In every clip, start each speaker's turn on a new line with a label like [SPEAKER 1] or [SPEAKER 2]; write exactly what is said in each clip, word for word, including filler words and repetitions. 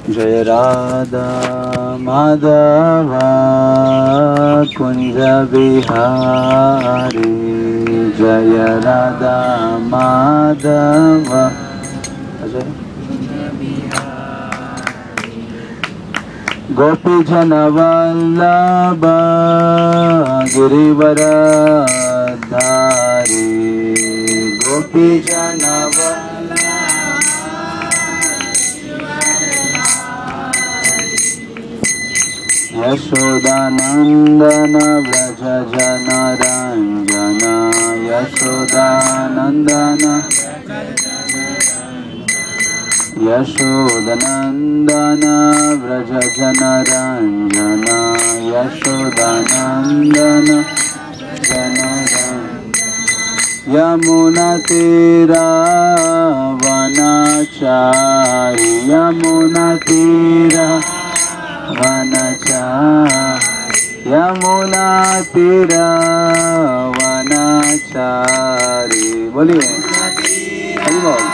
[SPEAKER 1] जय राधा माधव कुंज बिहारी, जय राधा माधव अजय गोपी जन वल्लभ गिरिवरधारी, गोपी जन यशोदानंदन व्रज जन रंजन, यशोदानंदन यशोदानंदन व्रज जन रंजन, यशोदानंदन जन यमुना तीरा वनचारी, यमुना तीरा वनचारी, यमुना तीरा वनचारी। बोलिए हरि बोल।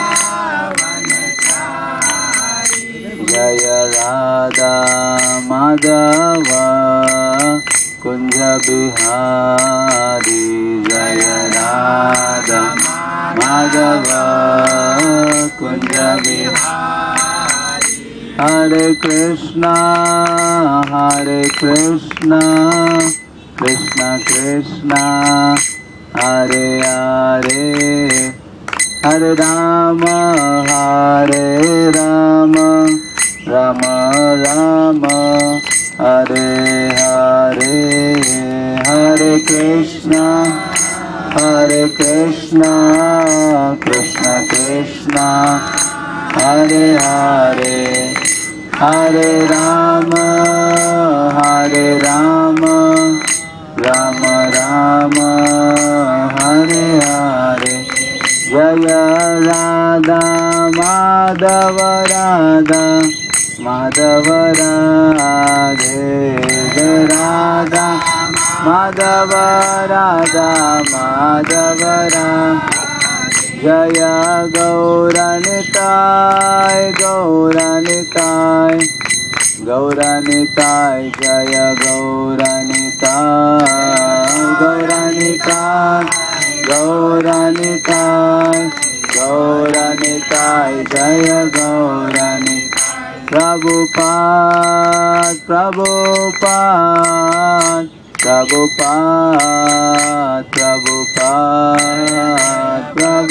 [SPEAKER 1] जय राधा माधव कुंज बिहारी, जय राधा माधव कुंज बिहारी। हरे कृष्णा हरे कृष्णा कृष्णा कृष्णा हरे हरे, हरे राम हरे राम राम राम हरे हरे, हरे कृष्णा हरे कृष्णा कृष्णा कृष्णा हरे हरे, हरे राम हरे राम राम राम हरे हरे। जय राधा माधव राधा माधव राधे, जय राधा माधव राधा माधव राधे। जय गौरनिताय गौरनिताय गौरनिताय, जय गौरनिताय गौरनिताय गौरनिताय गौरनिताय, जय गौरनिताय। प्रभुपाद प्रभुपाद प्रभुपाद प्रभुपाद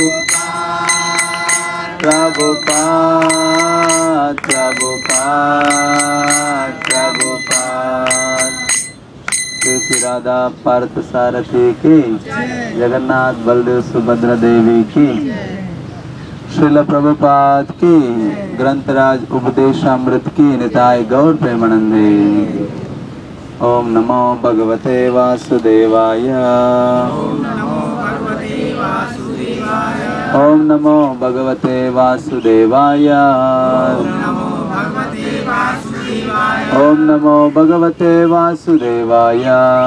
[SPEAKER 1] प्रभुपाद प्रभुपाद प्रभुपाद प्रभुपाद। श्री श्री राधा पार्थ सारथी की, जगन्नाथ बलदेव सुभद्रा देवी की, श्रील प्रभुपाद की, ग्रंथराज उपदेशामृत की, निताय गौर प्रेमानंदे। ओम नमो भगवते वासुदेवाय, ओम नमो भगवते वासुदेवाय, ओम नमो भगवते वासुदेवाय।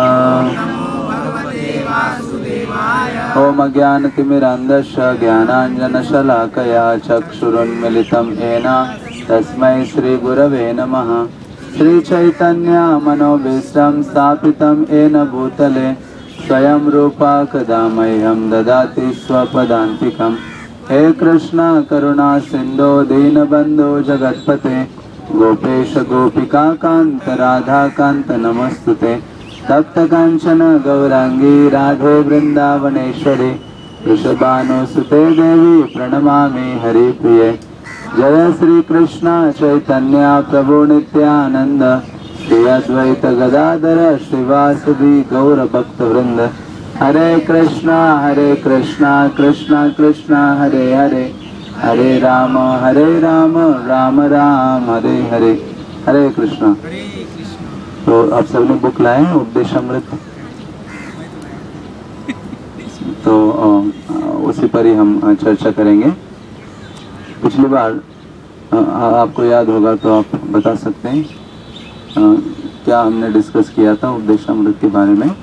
[SPEAKER 1] ओम अज्ञानतिमिरान्धस्य ज्ञानाञ्जनशलाकया चक्षुरुन्मिलितं येन तस्मै श्रीगुरवे नमः। श्रीचैतन्यमनोभीष्टं स्थापितं येन भूतले स्वयं रूपा कदा मह्यं ददाति स्वपदान्तिकं। हे कृष्ण करुणा सिन्धो दीनबन्धो जगत्पते गोपेश गोपिका कान्त राधा कान्त नमस्तुते। तप्त कांचन गौरांगी राधे वृंदावनेश्वरी वृषभानुसुते देवी प्रणमामि हरिप्रिये। जय श्री कृष्ण चैतन्य प्रभु नित्यानंद श्री अद्वैत गदाधर श्रीवासदि गौर भक्त वृंद। हरे कृष्णा हरे कृष्णा कृष्णा कृष्णा हरे हरे, हरे राम हरे राम राम राम हरे हरे। हरे कृष्णा। तो आप सबने बुक लाए उपदेशामृत, तो उसी पर ही हम चर्चा करेंगे। पिछली बार आपको याद होगा तो आप बता सकते हैं क्या हमने डिस्कस किया था उपदेशामृत के बारे में।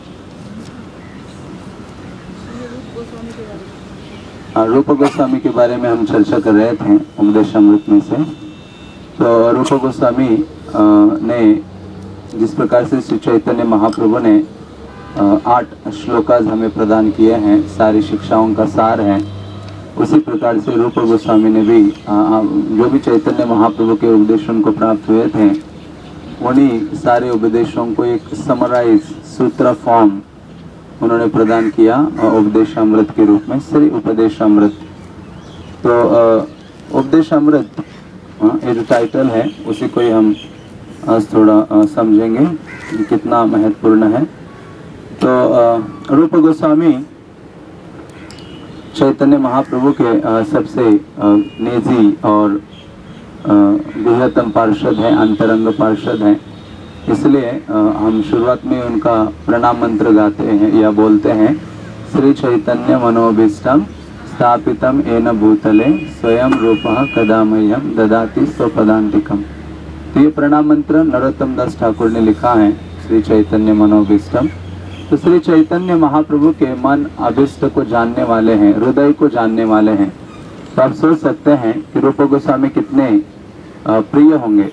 [SPEAKER 1] रूप गोस्वामी के बारे में हम चर्चा कर रहे थे उपदेशामृत में से। तो रूप गोस्वामी अ, ने जिस प्रकार से श्री चैतन्य महाप्रभु ने अ, आठ श्लोकाज हमें प्रदान किए हैं, सारी शिक्षाओं का सार है, उसी प्रकार से रूप गोस्वामी ने भी अ, अ, जो भी चैतन्य महाप्रभु के उपदेशों को प्राप्त हुए थे, उन्हीं सारे उपदेशों को एक समराइज सूत्र फॉर्म उन्होंने प्रदान किया उपदेशामृत के रूप में, श्री उपदेशामृत। तो उपदेशामृत ये जो टाइटल है उसी को ही हम आज थोड़ा समझेंगे कि कितना महत्वपूर्ण है। तो रूप गोस्वामी चैतन्य महाप्रभु के सबसे निजी और बृहत्तम पार्षद है, अंतरंग पार्षद है, इसलिए हम शुरुआत में उनका प्रणाम मंत्र गाते हैं या बोलते हैं, श्री चैतन्य मनोभीष्टम स्थापितम येन भूतले स्वयं रूपः कदा मह्यम ददाति स्वपदान्तिकम। तो ये प्रणाम मंत्र नरोत्तम दास ठाकुर ने लिखा है, श्री चैतन्य मनोभीष्टम। तो श्री चैतन्य महाप्रभु के मन अभिष्ट को जानने वाले हैं, हृदय को जानने वाले हैं। तो आप सोच सकते हैं कि रूप गोस्वामी कितने प्रिय होंगे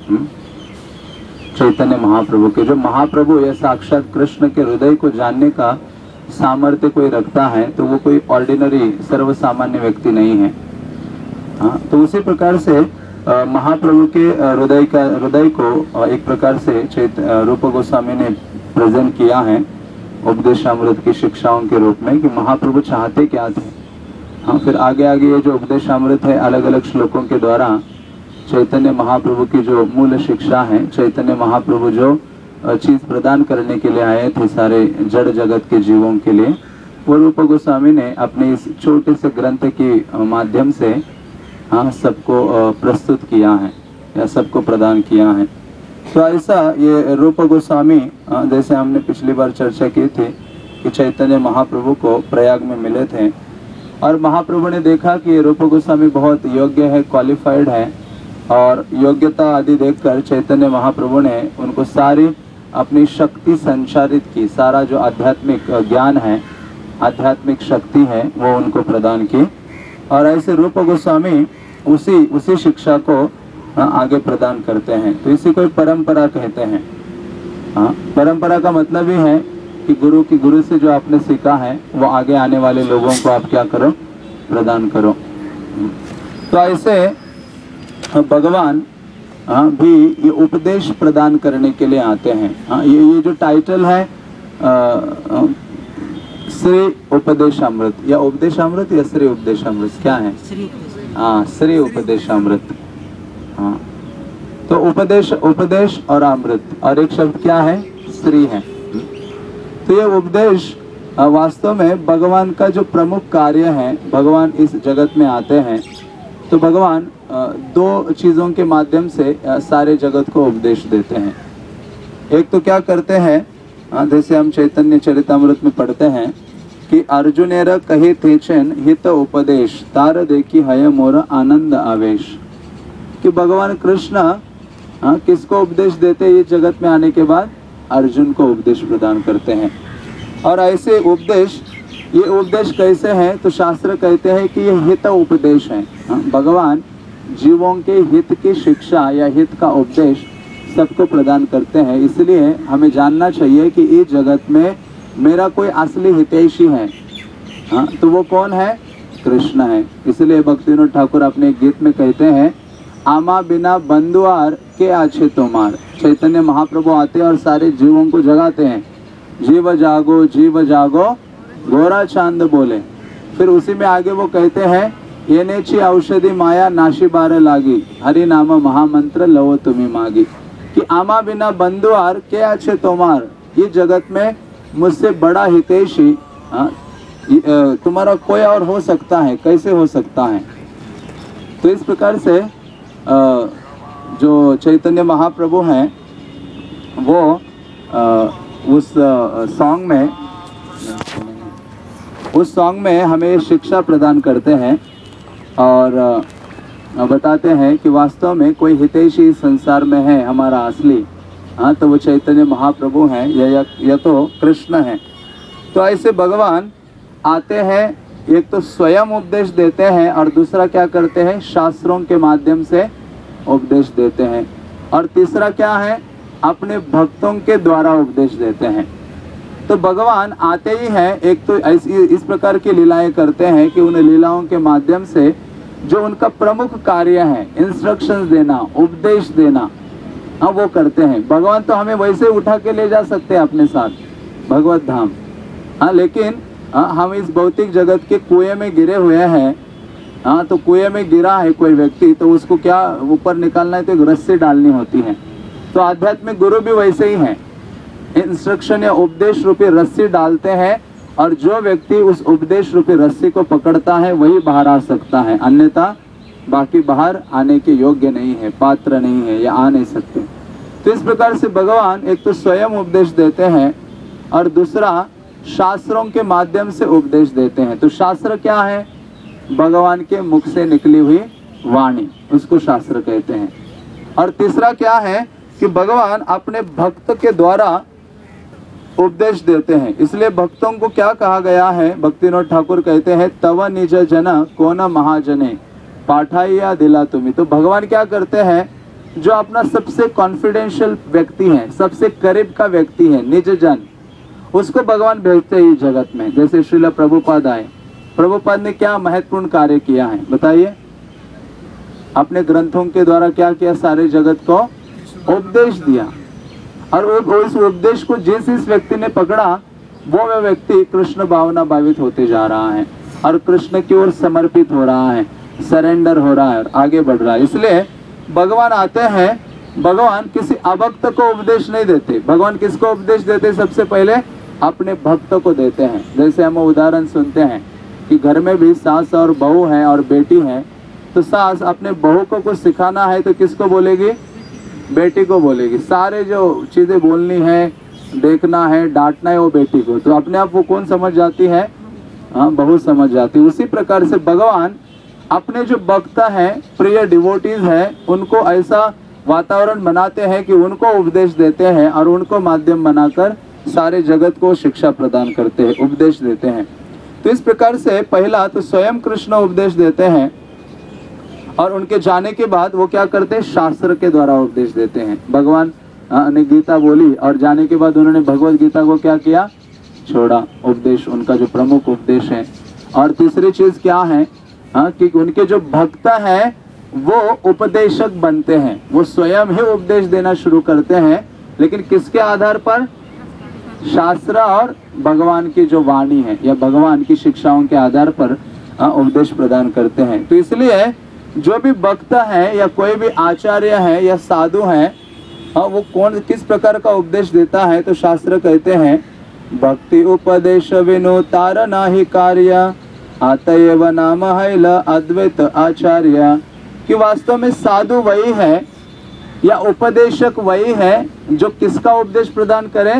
[SPEAKER 1] चैतन्य महाप्रभु के। जो महाप्रभु या साक्षात कृष्ण के हृदय को जानने का सामर्थ्य कोई रखता है तो वो कोई ऑर्डिनरी सर्वसामान्य व्यक्ति नहीं है। हाँ, तो उसी प्रकार से आ, महाप्रभु के हृदय का हृदय को एक प्रकार से चैत रूप गोस्वामी ने प्रेजेंट किया है उपदेशामृत की शिक्षाओं के रूप में कि महाप्रभु चाहते क्या थे। हाँ, फिर आगे आगे ये जो उपदेशामृत है अलग अलग श्लोकों के द्वारा चैतन्य महाप्रभु की जो मूल शिक्षा है, चैतन्य महाप्रभु जो चीज प्रदान करने के लिए आए थे सारे जड़ जगत के जीवों के लिए, वो रूप गोस्वामी ने अपने इस छोटे से ग्रंथ के माध्यम से हाँ सबको प्रस्तुत किया है या सबको प्रदान किया है। तो ऐसा ये रूप गोस्वामी जैसे हमने पिछली बार चर्चा की थी कि चैतन्य महाप्रभु को प्रयाग में मिले थे और महाप्रभु ने देखा कि रूप गोस्वामी बहुत योग्य है, क्वालिफाइड है, और योग्यता आदि देखकर चैतन्य महाप्रभु ने उनको सारी अपनी शक्ति संचारित की, सारा जो आध्यात्मिक ज्ञान है, आध्यात्मिक शक्ति है वो उनको प्रदान की। और ऐसे रूप गोस्वामी उसी उसी शिक्षा को आगे प्रदान करते हैं। तो इसी को परंपरा कहते हैं। हाँ, परंपरा का मतलब ही है कि गुरु की गुरु से जो आपने सीखा है वो आगे आने वाले लोगों को आप क्या करो, प्रदान करो। तो ऐसे भगवान हाँ भी ये उपदेश प्रदान करने के लिए आते हैं। हाँ, ये ये जो टाइटल है श्री उपदेशामृत या उपदेशामृत या श्री उपदेशामृत क्या है? हाँ, श्री उपदेशामृत। हाँ, तो उपदेश उपदेश और अमृत और एक शब्द क्या है? श्री है। तो ये उपदेश वास्तव में भगवान का जो प्रमुख कार्य है, भगवान इस जगत में आते हैं तो भगवान दो चीज़ों के माध्यम से सारे जगत को उपदेश देते हैं। एक तो क्या करते हैं, जैसे हम चैतन्य चरितामृत में पढ़ते हैं कि अर्जुनेर कहे तेचन हित उपदेश तार देखी हय मोर आनंद आवेश, कि भगवान कृष्ण किसको उपदेश देते ये जगत में आने के बाद? अर्जुन को उपदेश प्रदान करते हैं। और ऐसे उपदेश, ये उपदेश कैसे हैं? तो शास्त्र कहते हैं कि ये हित उपदेश है। भगवान जीवों के हित की शिक्षा या हित का उपदेश सबको प्रदान करते हैं। इसलिए हमें जानना चाहिए कि इस जगत में मेरा कोई असली हितैषी है। हाँ, तो वो कौन है? कृष्ण है। इसलिए भक्तिविनोद ठाकुर अपने गीत में कहते हैं, आमा बिना बंधुआर के आछे तुम्हार। चैतन्य महाप्रभु आते हैं और सारे जीवों को जगाते हैं, जीव जागो जीव जागो गोरा चांद बोले। फिर उसी में आगे वो कहते हैं, ये नेची औषधि माया नाशी बार लागी, हरि नाम महामंत्र लवो तुम्हें मागी, कि आमा बिना बंधुआर के अच्छे तोमार, ये जगत में मुझसे बड़ा हितैषी तुम्हारा कोई और हो सकता है? कैसे हो सकता है? तो इस प्रकार से जो चैतन्य महाप्रभु हैं वो उस सॉन्ग में उस सॉन्ग में हमें शिक्षा प्रदान करते हैं और बताते हैं कि वास्तव में कोई हितैषी संसार में है हमारा असली, हाँ, तो वो चैतन्य महाप्रभु हैं या, या, या तो कृष्ण हैं। तो ऐसे भगवान आते हैं, एक तो स्वयं उपदेश देते हैं और दूसरा क्या करते हैं? शास्त्रों के माध्यम से उपदेश देते हैं। और तीसरा क्या है, अपने भक्तों के द्वारा उपदेश देते हैं। तो भगवान आते ही हैं, एक तो ऐसी इस प्रकार की लीलाएं करते हैं कि उन लीलाओं के माध्यम से जो उनका प्रमुख कार्य है, इंस्ट्रक्शंस देना, उपदेश देना, हाँ वो करते हैं। भगवान तो हमें वैसे उठा के ले जा सकते हैं अपने साथ भगवत धाम, हाँ, लेकिन हाँ, हम इस भौतिक जगत के कुएं में गिरे हुए हैं। हाँ, तो कुएं में गिरा है कोई व्यक्ति, तो उसको क्या ऊपर निकालना है तो एक रस्सी डालनी होती है। तो आध्यात्मिक गुरु भी वैसे ही हैं, इंस्ट्रक्शन या उपदेश रूपी रस्सी डालते हैं, और जो व्यक्ति उस उपदेश रूपी रस्सी को पकड़ता है वही बाहर आ सकता है, अन्यथा बाकी बाहर आने के योग्य नहीं है, पात्र नहीं है या आ नहीं सकते। तो इस प्रकार से भगवान एक तो स्वयं उपदेश देते हैं और दूसरा शास्त्रों के माध्यम से उपदेश देते हैं। तो शास्त्र क्या है, भगवान के मुख से निकली हुई वाणी, उसको शास्त्र कहते हैं। और तीसरा क्या है कि भगवान अपने भक्त के द्वारा उपदेश देते हैं। इसलिए भक्तों को क्या कहा गया है, भक्तिनोद ठाकुर कहते हैं, तव निज जन कोन महाजने पाठाइया दिला तुम्हें। तो भगवान क्या करते हैं, जो अपना सबसे कॉन्फिडेंशियल व्यक्ति है, सबसे करीब का व्यक्ति है, निज जन, उसको भगवान भेजते हैं जगत में। जैसे श्रील प्रभुपाद आए, प्रभुपाद ने क्या महत्वपूर्ण कार्य किया है बताइए, अपने ग्रंथों के द्वारा क्या किया, सारे जगत को उपदेश दिया। और उस उपदेश को जिस इस व्यक्ति ने पकड़ा, वो वह व्यक्ति कृष्ण भावना भावित होते जा रहा है और कृष्ण की ओर समर्पित हो रहा है, सरेंडर हो रहा है और आगे बढ़ रहा है। इसलिए भगवान आते हैं, भगवान किसी अभक्त को उपदेश नहीं देते। भगवान किसको उपदेश देते, सबसे पहले अपने भक्त को देते हैं। जैसे हम उदाहरण सुनते हैं कि घर में भी सास और बहू है और बेटी है, तो सास अपने बहू को कुछ सिखाना है तो किसको बोलेगी, बेटी को बोलेगी। सारे जो चीजें बोलनी है, देखना है, डांटना है, वो बेटी को। तो अपने आप वो कौन समझ जाती है, हाँ, बहू समझ जाती है। उसी प्रकार से भगवान अपने जो भक्त हैं, प्रिय डिवोटीज हैं, उनको ऐसा वातावरण बनाते हैं कि उनको उपदेश देते हैं और उनको माध्यम बनाकर सारे जगत को शिक्षा प्रदान करते हैं, उपदेश देते हैं। तो इस प्रकार से पहला तो स्वयं कृष्ण उपदेश देते हैं और उनके जाने के बाद वो क्या करते हैं, शास्त्र के द्वारा उपदेश देते हैं। भगवान ने गीता बोली और जाने के बाद उन्होंने भगवत गीता को क्या किया, छोड़ा, उपदेश उनका जो प्रमुख उपदेश है। और तीसरी चीज क्या है, हाँ, कि उनके जो भक्त हैं वो उपदेशक बनते हैं, वो स्वयं ही उपदेश देना शुरू करते हैं, लेकिन किसके आधार पर, शास्त्र और भगवान की जो वाणी है या भगवान की शिक्षाओं के आधार पर उपदेश प्रदान करते हैं। तो इसलिए जो भी भक्त है या कोई भी आचार्य है या साधु है, वो कौन किस प्रकार का उपदेश देता है, तो शास्त्र कहते हैं भक्ति उपदेश विनु तार नाही कार्य आतएव नाम हैल अद्वैत आचार्य। कि वास्तव में साधु वही है या उपदेशक वही है जो किसका उपदेश प्रदान करे,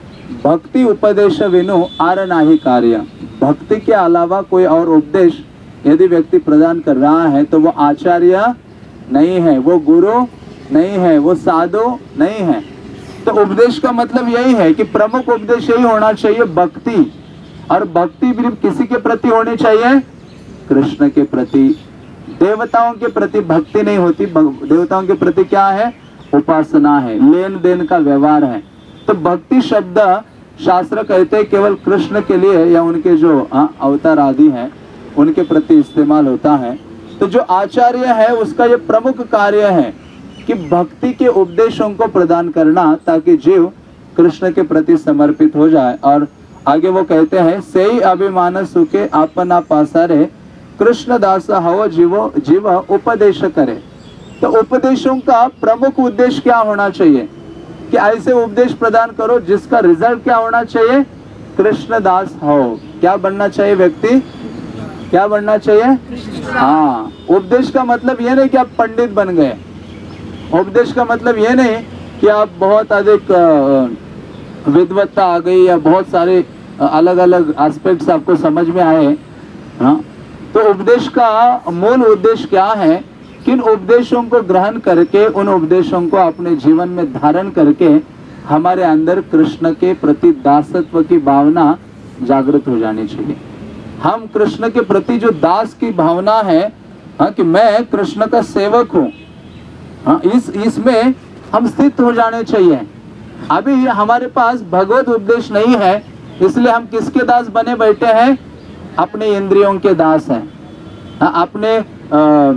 [SPEAKER 1] भक्ति उपदेश विनु आर नाही कार्य। भक्ति के अलावा कोई और उपदेश यदि व्यक्ति प्रदान कर रहा है तो वो आचार्य नहीं है, वो गुरु नहीं है, वो साधु नहीं है। तो उपदेश का मतलब यही है कि प्रमुख उपदेश यही होना चाहिए, भक्ति। और भक्ति भी किसी के प्रति होनी चाहिए, कृष्ण के प्रति। देवताओं के प्रति भक्ति नहीं होती, देवताओं के प्रति क्या है, उपासना है, लेन देन का व्यवहार है। तो भक्ति शब्द शास्त्र कहते हैं केवल कृष्ण के लिए या उनके जो अवतार आदि हैं उनके प्रति इस्तेमाल होता है। तो जो आचार्य है उसका ये प्रमुख कार्य है कि भक्ति के उपदेशों को प्रदान करना, ताकि जीव कृष्ण के प्रति समर्पित हो जाए। और आगे वो कहते हैं, सेई अभिमान सुखे अपना पासारे कृष्ण दास हव जीवो जीव उपदेश करे। तो उपदेशों का प्रमुख उद्देश्य क्या होना चाहिए कि ऐसे उपदेश प्रदान करो जिसका रिजल्ट क्या होना चाहिए, कृष्ण दास हो। क्या बनना चाहिए व्यक्ति, क्या बनना चाहिए, हाँ। उपदेश का मतलब ये नहीं कि आप पंडित बन गए, उपदेश का मतलब ये नहीं कि आप बहुत अधिक विद्वत्ता आ गई या बहुत सारे अलग अलग एस्पेक्ट्स आपको समझ में आए, हाँ। तो उपदेश का मूल उद्देश्य क्या है, किन उपदेशों को ग्रहण करके उन उपदेशों को अपने जीवन में धारण करके हमारे अंदर कृष्ण के प्रति दासत्व की भावना जागृत हो जानी चाहिए। हम कृष्ण के प्रति जो दास की भावना है, हाँ, कि मैं कृष्ण का सेवक हूँ, हाँ, इस इसमें हम स्थित हो जाने चाहिए। अभी हमारे पास भगवत उपदेश नहीं है, इसलिए हम किसके दास बने बैठे हैं? अपने इंद्रियों के दास हैं। हाँ, अपने आ,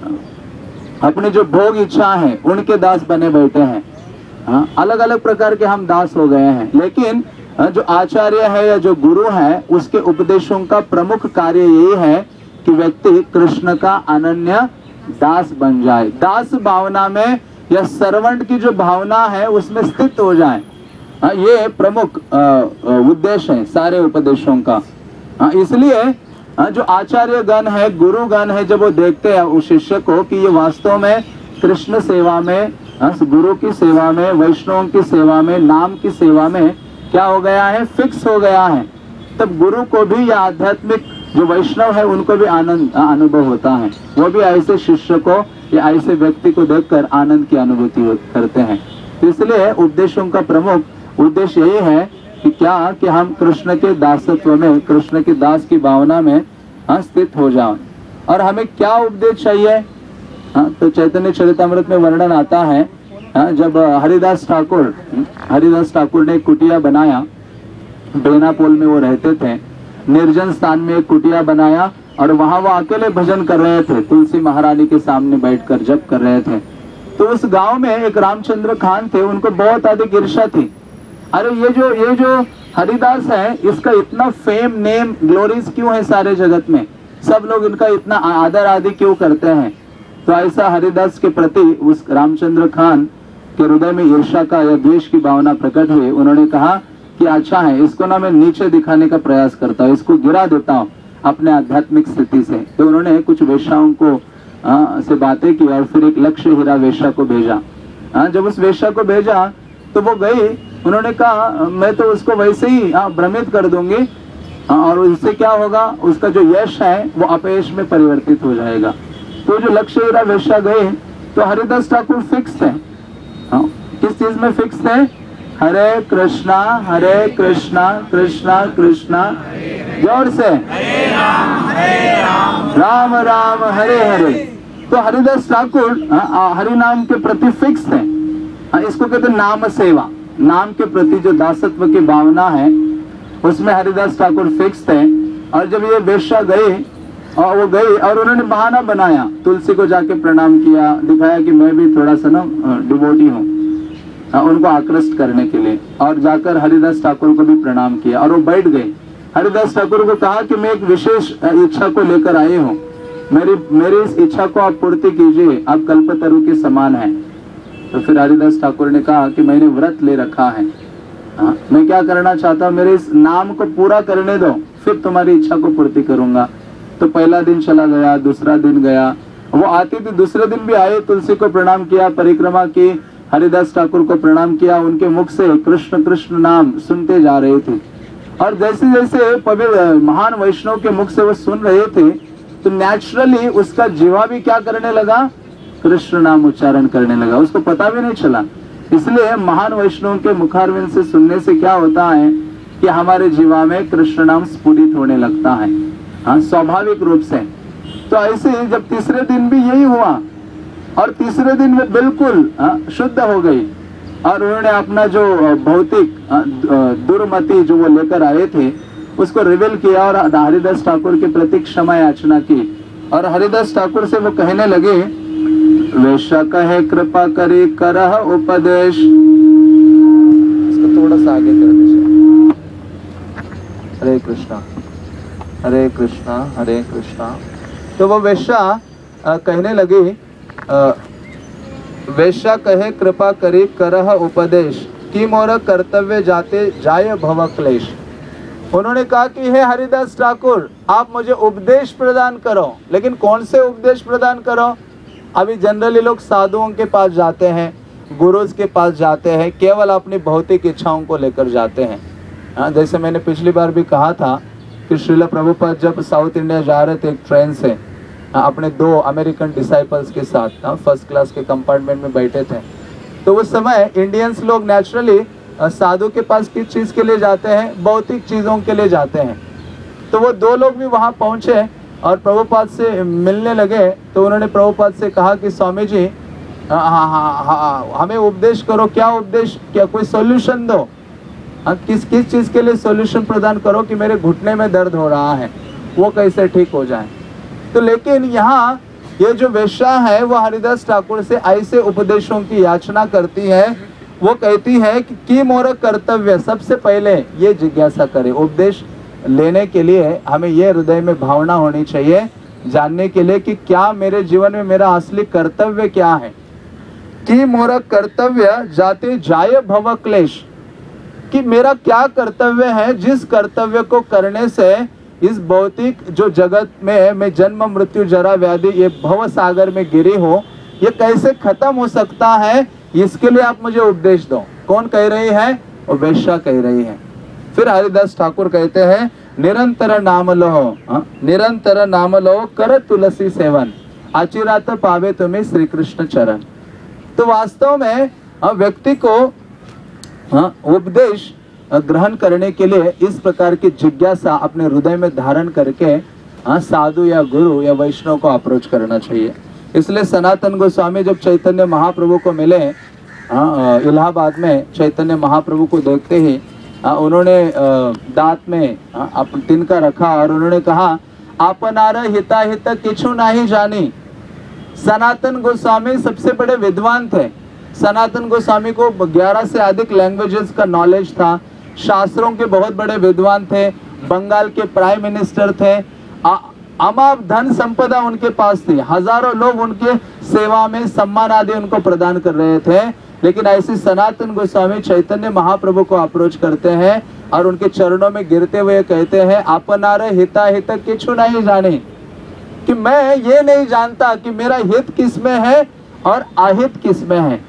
[SPEAKER 1] अपने जो भोग इच्छा है उनके दास बने बैठे हैं। हाँ, अलग अलग प्रकार के हम दास हो गए हैं। लेकिन जो आचार्य है या जो गुरु है उसके उपदेशों का प्रमुख कार्य यही है कि व्यक्ति कृष्ण का अनन्य दास बन जाए, दास भावना में या सर्वेंट की जो भावना है उसमें स्थित हो जाए। हाँ, ये प्रमुख उद्देश्य है सारे उपदेशों का। हाँ, इसलिए जो आचार्य गण है, गुरु गण है, जब वो देखते हैं उस शिष्य को कि ये वास्तव में कृष्ण सेवा में, गुरु की सेवा में, वैष्णव की सेवा में, नाम की सेवा में क्या हो गया है? फिक्स हो गया है, तब गुरु को भी या आध्यात्मिक जो वैष्णव है उनको भी आनंद अनुभव होता है। वो भी ऐसे शिष्य को या ऐसे व्यक्ति को देखकर आनंद की अनुभूति करते हैं। इसलिए उपदेशों का प्रमुख उद्देश्य यही है कि क्या कि हम कृष्ण के दासत्व में, कृष्ण के दास की भावना में स्थित हो जाओ। और हमें क्या उपदेश चाहिए? हाँ, तो चैतन्य चरितामृत में वर्णन आता है, हाँ, जब हरिदास ठाकुर हरिदास ठाकुर ने एक कुटिया बनाया, बेनापोल में वो रहते थे, निर्जन स्थान में एक कुटिया बनाया और वहां वो अकेले भजन कर रहे थे, तुलसी महारानी के सामने बैठकर जप कर रहे थे। तो उस गांव में एक रामचंद्र खान थे, उनको बहुत अधिक ईर्ष्या थी। अरे ये जो ये जो हरिदास है, इसका इतना फेम, नेम, ग्लोरीज क्यों है सारे जगत में? सब लोग इनका इतना आदर आदि क्यों करते हैं? तो ऐसा हरिदास के प्रति उस रामचंद्र खान के हृदय में ईर्ष्या का या द्वेष की भावना प्रकट हुई। उन्होंने कहा कि अच्छा है, इसको ना मैं नीचे दिखाने का प्रयास करता हूँ, इसको गिरा देता हूँ अपने आध्यात्मिक स्थिति से। तो उन्होंने कुछ वेश्याओं को आ, से बातें की और फिर एक लक्ष्य हीरा वेश्या को भेजा। आ, जब उस वेश्या को भेजा तो वो गई, उन्होंने कहा मैं तो उसको वैसे ही भ्रमित कर दूंगी और उससे क्या होगा, उसका जो यश है वो अपयश में परिवर्तित हो जाएगा। तो जो लक्ष्य हीरा वेश्या गए तो हरिदास ठाकुर फिक्स है। हाँ, किस चीज में फिक्स है? हरे कृष्णा हरे कृष्णा कृष्णा कृष्णा, जोर से हरे राम हरे राम राम राम हरे हरे। तो हरिदास ठाकुर हरि नाम के प्रति फिक्स है। इसको कहते हैं नाम सेवा। नाम के प्रति जो दासत्व की भावना है उसमें हरिदास ठाकुर फिक्स है। और जब ये वेश्या गई और वो गई और उन्होंने बहाना बनाया, तुलसी को जाके प्रणाम किया, दिखाया कि मैं भी थोड़ा सा ना डिवोटी हूँ, उनको आकृष्ट करने के लिए, और जाकर हरिदास ठाकुर को भी प्रणाम किया और वो बैठ गए। हरिदास ठाकुर को कहा कि मैं एक विशेष इच्छा को लेकर आए हूँ, मेरी मेरी इस इच्छा को आप पूर्ति कीजिए, आप कल्पतरु के समान हैं। तो फिर हरिदास ठाकुर ने कहा कि मैंने व्रत ले रखा है, हाँ, मैं क्या करना चाहता हूँ, मेरे इस नाम को पूरा करने दो, फिर तुम्हारी इच्छा को पूर्ति करूंगा। तो पहला दिन चला गया, दूसरा दिन गया, वो आती थी, दूसरे दिन भी आए, तुलसी को प्रणाम किया, परिक्रमा की, हरिदास ठाकुर को प्रणाम किया, उनके मुख से कृष्ण कृष्ण नाम सुनते जा रहे थे। और जैसे जैसे पवित्र महान वैष्णव के मुख से वो सुन रहे थे तो नेचुरली उसका जीवा भी क्या करने लगा? कृष्ण नाम उच्चारण करने लगा, उसको पता भी नहीं चला। इसलिए महान वैष्णव के मुखारविंद से सुनने से क्या होता है कि हमारे जीवा में कृष्ण नाम स्फुरित होने लगता है, हाँ, स्वाभाविक रूप से। तो ऐसे जब तीसरे दिन भी यही हुआ और तीसरे दिन में बिल्कुल हाँ, शुद्ध हो गई और उन्होंने अपना जो भौतिक दुर्मति जो वो लेकर आए थे उसको रिवील किया और हरिदास ठाकुर के प्रति क्षमा याचना की। और हरिदास ठाकुर से वो कहने लगे, वेश्या कहे कृपा करे करह उपदेश। इसको थोड़ा सा आगे कर दीजिए। हरे कृष्णा हरे कृष्णा हरे कृष्णा। तो वो वेश्या कहने लगी, वेश्या कहे कृपा करे करह उपदेश, की मोर कर्तव्य जाते जाय भव क्लेश। उन्होंने कहा कि हे हरिदास ठाकुर, आप मुझे उपदेश प्रदान करो, लेकिन कौन से उपदेश प्रदान करो? अभी जनरली लोग साधुओं के पास जाते हैं, गुरुज के पास जाते हैं, केवल अपनी भौतिक इच्छाओं को लेकर जाते हैं। हाँ, जैसे मैंने पिछली बार भी कहा था कि श्रील प्रभुपाद जब साउथ इंडिया जा रहे थे एक ट्रेन से अपने दो अमेरिकन डिसाइपल्स के साथ, फर्स्ट क्लास के कंपार्टमेंट में बैठे थे, तो उस समय इंडियंस लोग नेचुरली साधु के पास किस चीज़ के लिए जाते हैं? भौतिक चीज़ों के लिए जाते हैं। तो वो दो लोग भी वहाँ पहुँचे और प्रभुपाद से मिलने लगे। तो उन्होंने प्रभुपाद से कहा कि स्वामी जी,
[SPEAKER 2] हाँ हाँ हाँ हमें उपदेश करो, क्या उपदेश, क्या कोई सॉल्यूशन दो, हाँ किस किस चीज के लिए सॉल्यूशन प्रदान करो कि मेरे घुटने में दर्द हो रहा है वो कैसे ठीक हो जाए। तो लेकिन यहाँ ये जो वेश्या है वो हरिदास ठाकुर से ऐसे उपदेशों की याचना करती है। वो कहती है कि, कि मोर कर्तव्य, सबसे पहले ये जिज्ञासा करे, उपदेश लेने के लिए हमें ये हृदय में भावना होनी चाहिए जानने के लिए कि क्या मेरे जीवन में मेरा असली कर्तव्य क्या है। कि मोर कर्तव्य जाते जाय भव क्लेश, कि मेरा क्या कर्तव्य है जिस कर्तव्य को करने से इस भौतिक जो जगत में मैं जन्म मृत्यु जरा व्याधि ये भव सागर में गिरी हो, ये कैसे खत्म हो सकता है, इसके लिए आप मुझे उपदेश दो। कौन कह रही है? वो वेश्या कह रही है। फिर हरिदास ठाकुर कहते हैं निरंतर नाम लो, निरंतर नाम लो कर तुलसी सेवन, आचिरात पावे तुम्हें श्री कृष्ण चरण। तो वास्तव में व्यक्ति को उपदेश ग्रहण करने के लिए इस प्रकार की जिज्ञासा अपने हृदय में धारण करके साधु या गुरु या वैष्णव को अप्रोच करना चाहिए। इसलिए सनातन गोस्वामी जब चैतन्य महाप्रभु को मिले इलाहाबाद में, चैतन्य महाप्रभु को देखते ही उन्होंने दांत में अपन तिनका रखा और उन्होंने कहा आपनार हिता हित किछु नहीं जानी। सनातन गोस्वामी सबसे बड़े विद्वान थे। सनातन गोस्वामी को ग्यारह से अधिक लैंग्वेजेस का नॉलेज था, शास्त्रों के बहुत बड़े विद्वान थे, बंगाल के प्राइम मिनिस्टर थे, अमाप धन संपदा उनके पास थी, हजारों लोग उनके सेवा में सम्मान आदि उनको प्रदान कर रहे थे। लेकिन ऐसे सनातन गोस्वामी चैतन्य महाप्रभु को अप्रोच करते हैं और उनके चरणों में गिरते हुए कहते हैं आपनार हिता हित किछु नहीं जाने, कि मैं ये नहीं जानता कि मेरा हित किस में है और अहित किस में है।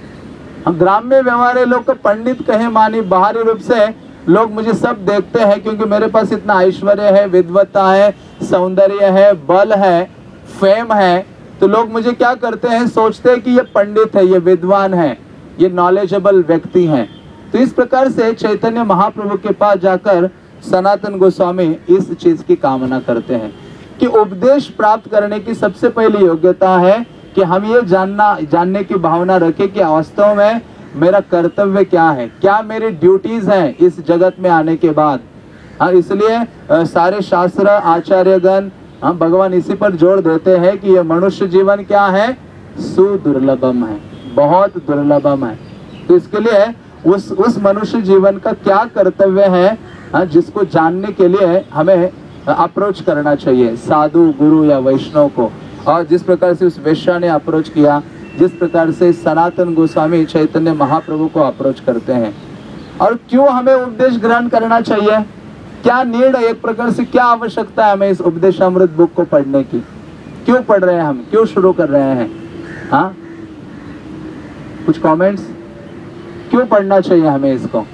[SPEAKER 2] हम ग्राम्य व्यवहार लोग को पंडित कहे मानी, बाहरी रूप से लोग मुझे सब देखते हैं क्योंकि मेरे पास इतना ऐश्वर्य है, विद्वता है, सौंदर्य है, बल है, फेम है, तो लोग मुझे क्या करते हैं, सोचते हैं कि ये पंडित है, ये विद्वान है, ये नॉलेजेबल व्यक्ति हैं। तो इस प्रकार से चैतन्य महाप्रभु के पास जाकर सनातन गोस्वामी इस चीज की कामना करते हैं कि उपदेश प्राप्त करने की सबसे पहली योग्यता है कि हम ये जानना जानने की भावना रखें कि वास्तव में मेरा कर्तव्य क्या है, क्या मेरी ड्यूटीज हैं इस जगत में आने के बाद। हाँ, इसलिए सारे शास्त्र आचार्यगण हाँ भगवान इसी पर जोर देते हैं कि ये मनुष्य जीवन क्या है, सुदुर्लभम है, बहुत दुर्लभम है। तो इसके लिए उस उस मनुष्य जीवन का क्या कर्तव्य है हाँ, जिसको जानने के लिए हमें अप्रोच करना चाहिए साधु गुरु या वैष्णव को। और जिस प्रकार से उस वेश्या ने अप्रोच किया, जिस प्रकार से सनातन गोस्वामी चैतन्य महाप्रभु को अप्रोच करते हैं। और क्यों हमें उपदेश ग्रहण करना चाहिए, क्या नीड है, एक प्रकार से क्या आवश्यकता है हमें इस उपदेशामृत बुक को पढ़ने की, क्यों पढ़ रहे हैं हम, क्यों शुरू कर रहे हैं। हाँ, कुछ कमेंट्स, क्यों पढ़ना चाहिए हमें इसको।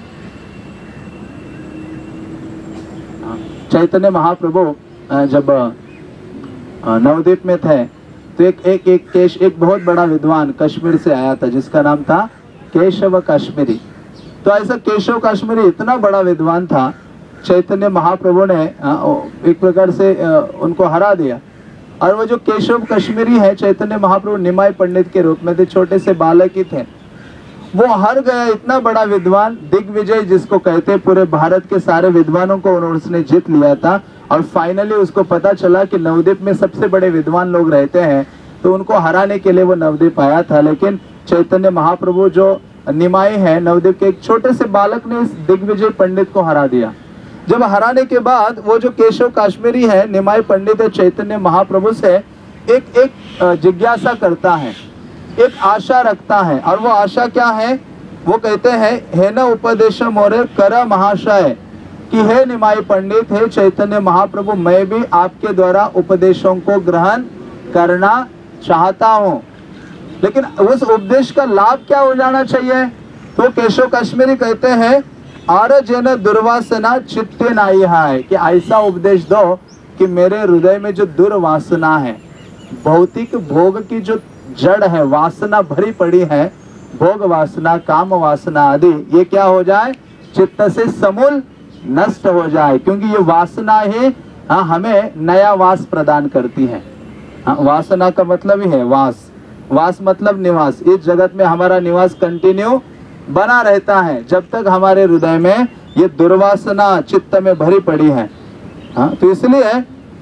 [SPEAKER 2] चैतन्य महाप्रभु जब नवद्वीप में थे तो एक एक एक केश एक बहुत बड़ा विद्वान कश्मीर से आया था जिसका नाम था केशव कश्मीरी। तो ऐसा केशव कश्मीरी इतना बड़ा विद्वान था, चैतन्य महाप्रभु ने एक प्रकार से उनको हरा दिया। और वो जो केशव कश्मीरी है, चैतन्य महाप्रभु निमाई पंडित के रूप में थे, छोटे से बालक ही थे, वो हार गया। इतना बड़ा विद्वान, दिग्विजय जिसको कहते, पूरे भारत के सारे विद्वानों को उसने जीत लिया था। और फाइनली उसको पता चला कि नवद्वीप में सबसे बड़े विद्वान लोग रहते हैं, तो उनको हराने के लिए वो नवद्वीप आया था। लेकिन चैतन्य महाप्रभु जो निमाई है नवद्वीप के, एक छोटे से बालक ने इस दिग्विजय पंडित को हरा दिया। जब हराने के बाद वो जो केशव कश्मीरी है, निमाई पंडित है, चैतन्य महाप्रभु से एक एक जिज्ञासा करता है, एक आशा रखता है। और वो आशा क्या है, वो कहते हैं हे न उपदेश मोरे कर महाशय, कि हे निमाई पंडित, हे चैतन्य महाप्रभु, मैं भी आपके द्वारा उपदेशों को ग्रहण करना चाहता हूँ, लेकिन उस उपदेश का लाभ क्या हो जाना चाहिए। तो केशव कश्मीरी कहते हैं आर जन दुर्वासना चित्ते नाई है, कि ऐसा उपदेश दो कि मेरे हृदय में जो दुर्वासना है, भौतिक भोग की जो जड़ है, वासना भरी पड़ी है, भोग वासना, काम वासना आदि, ये क्या हो जाए, चित्त से समूल नष्ट हो जाए। क्योंकि ये वासना ही हाँ, हमें नया वास प्रदान करती है। हाँ, वासना का मतलब ही है वास, वास मतलब निवास, इस जगत में हमारा निवास कंटिन्यू बना रहता है जब तक हमारे हृदय में ये दुर्वासना चित्त में भरी पड़ी है। हाँ, तो इसलिए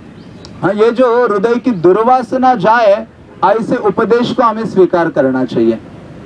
[SPEAKER 2] हाँ, ये जो हृदय की दुर्वासना जाए, ऐसे उपदेश को हमें स्वीकार करना चाहिए।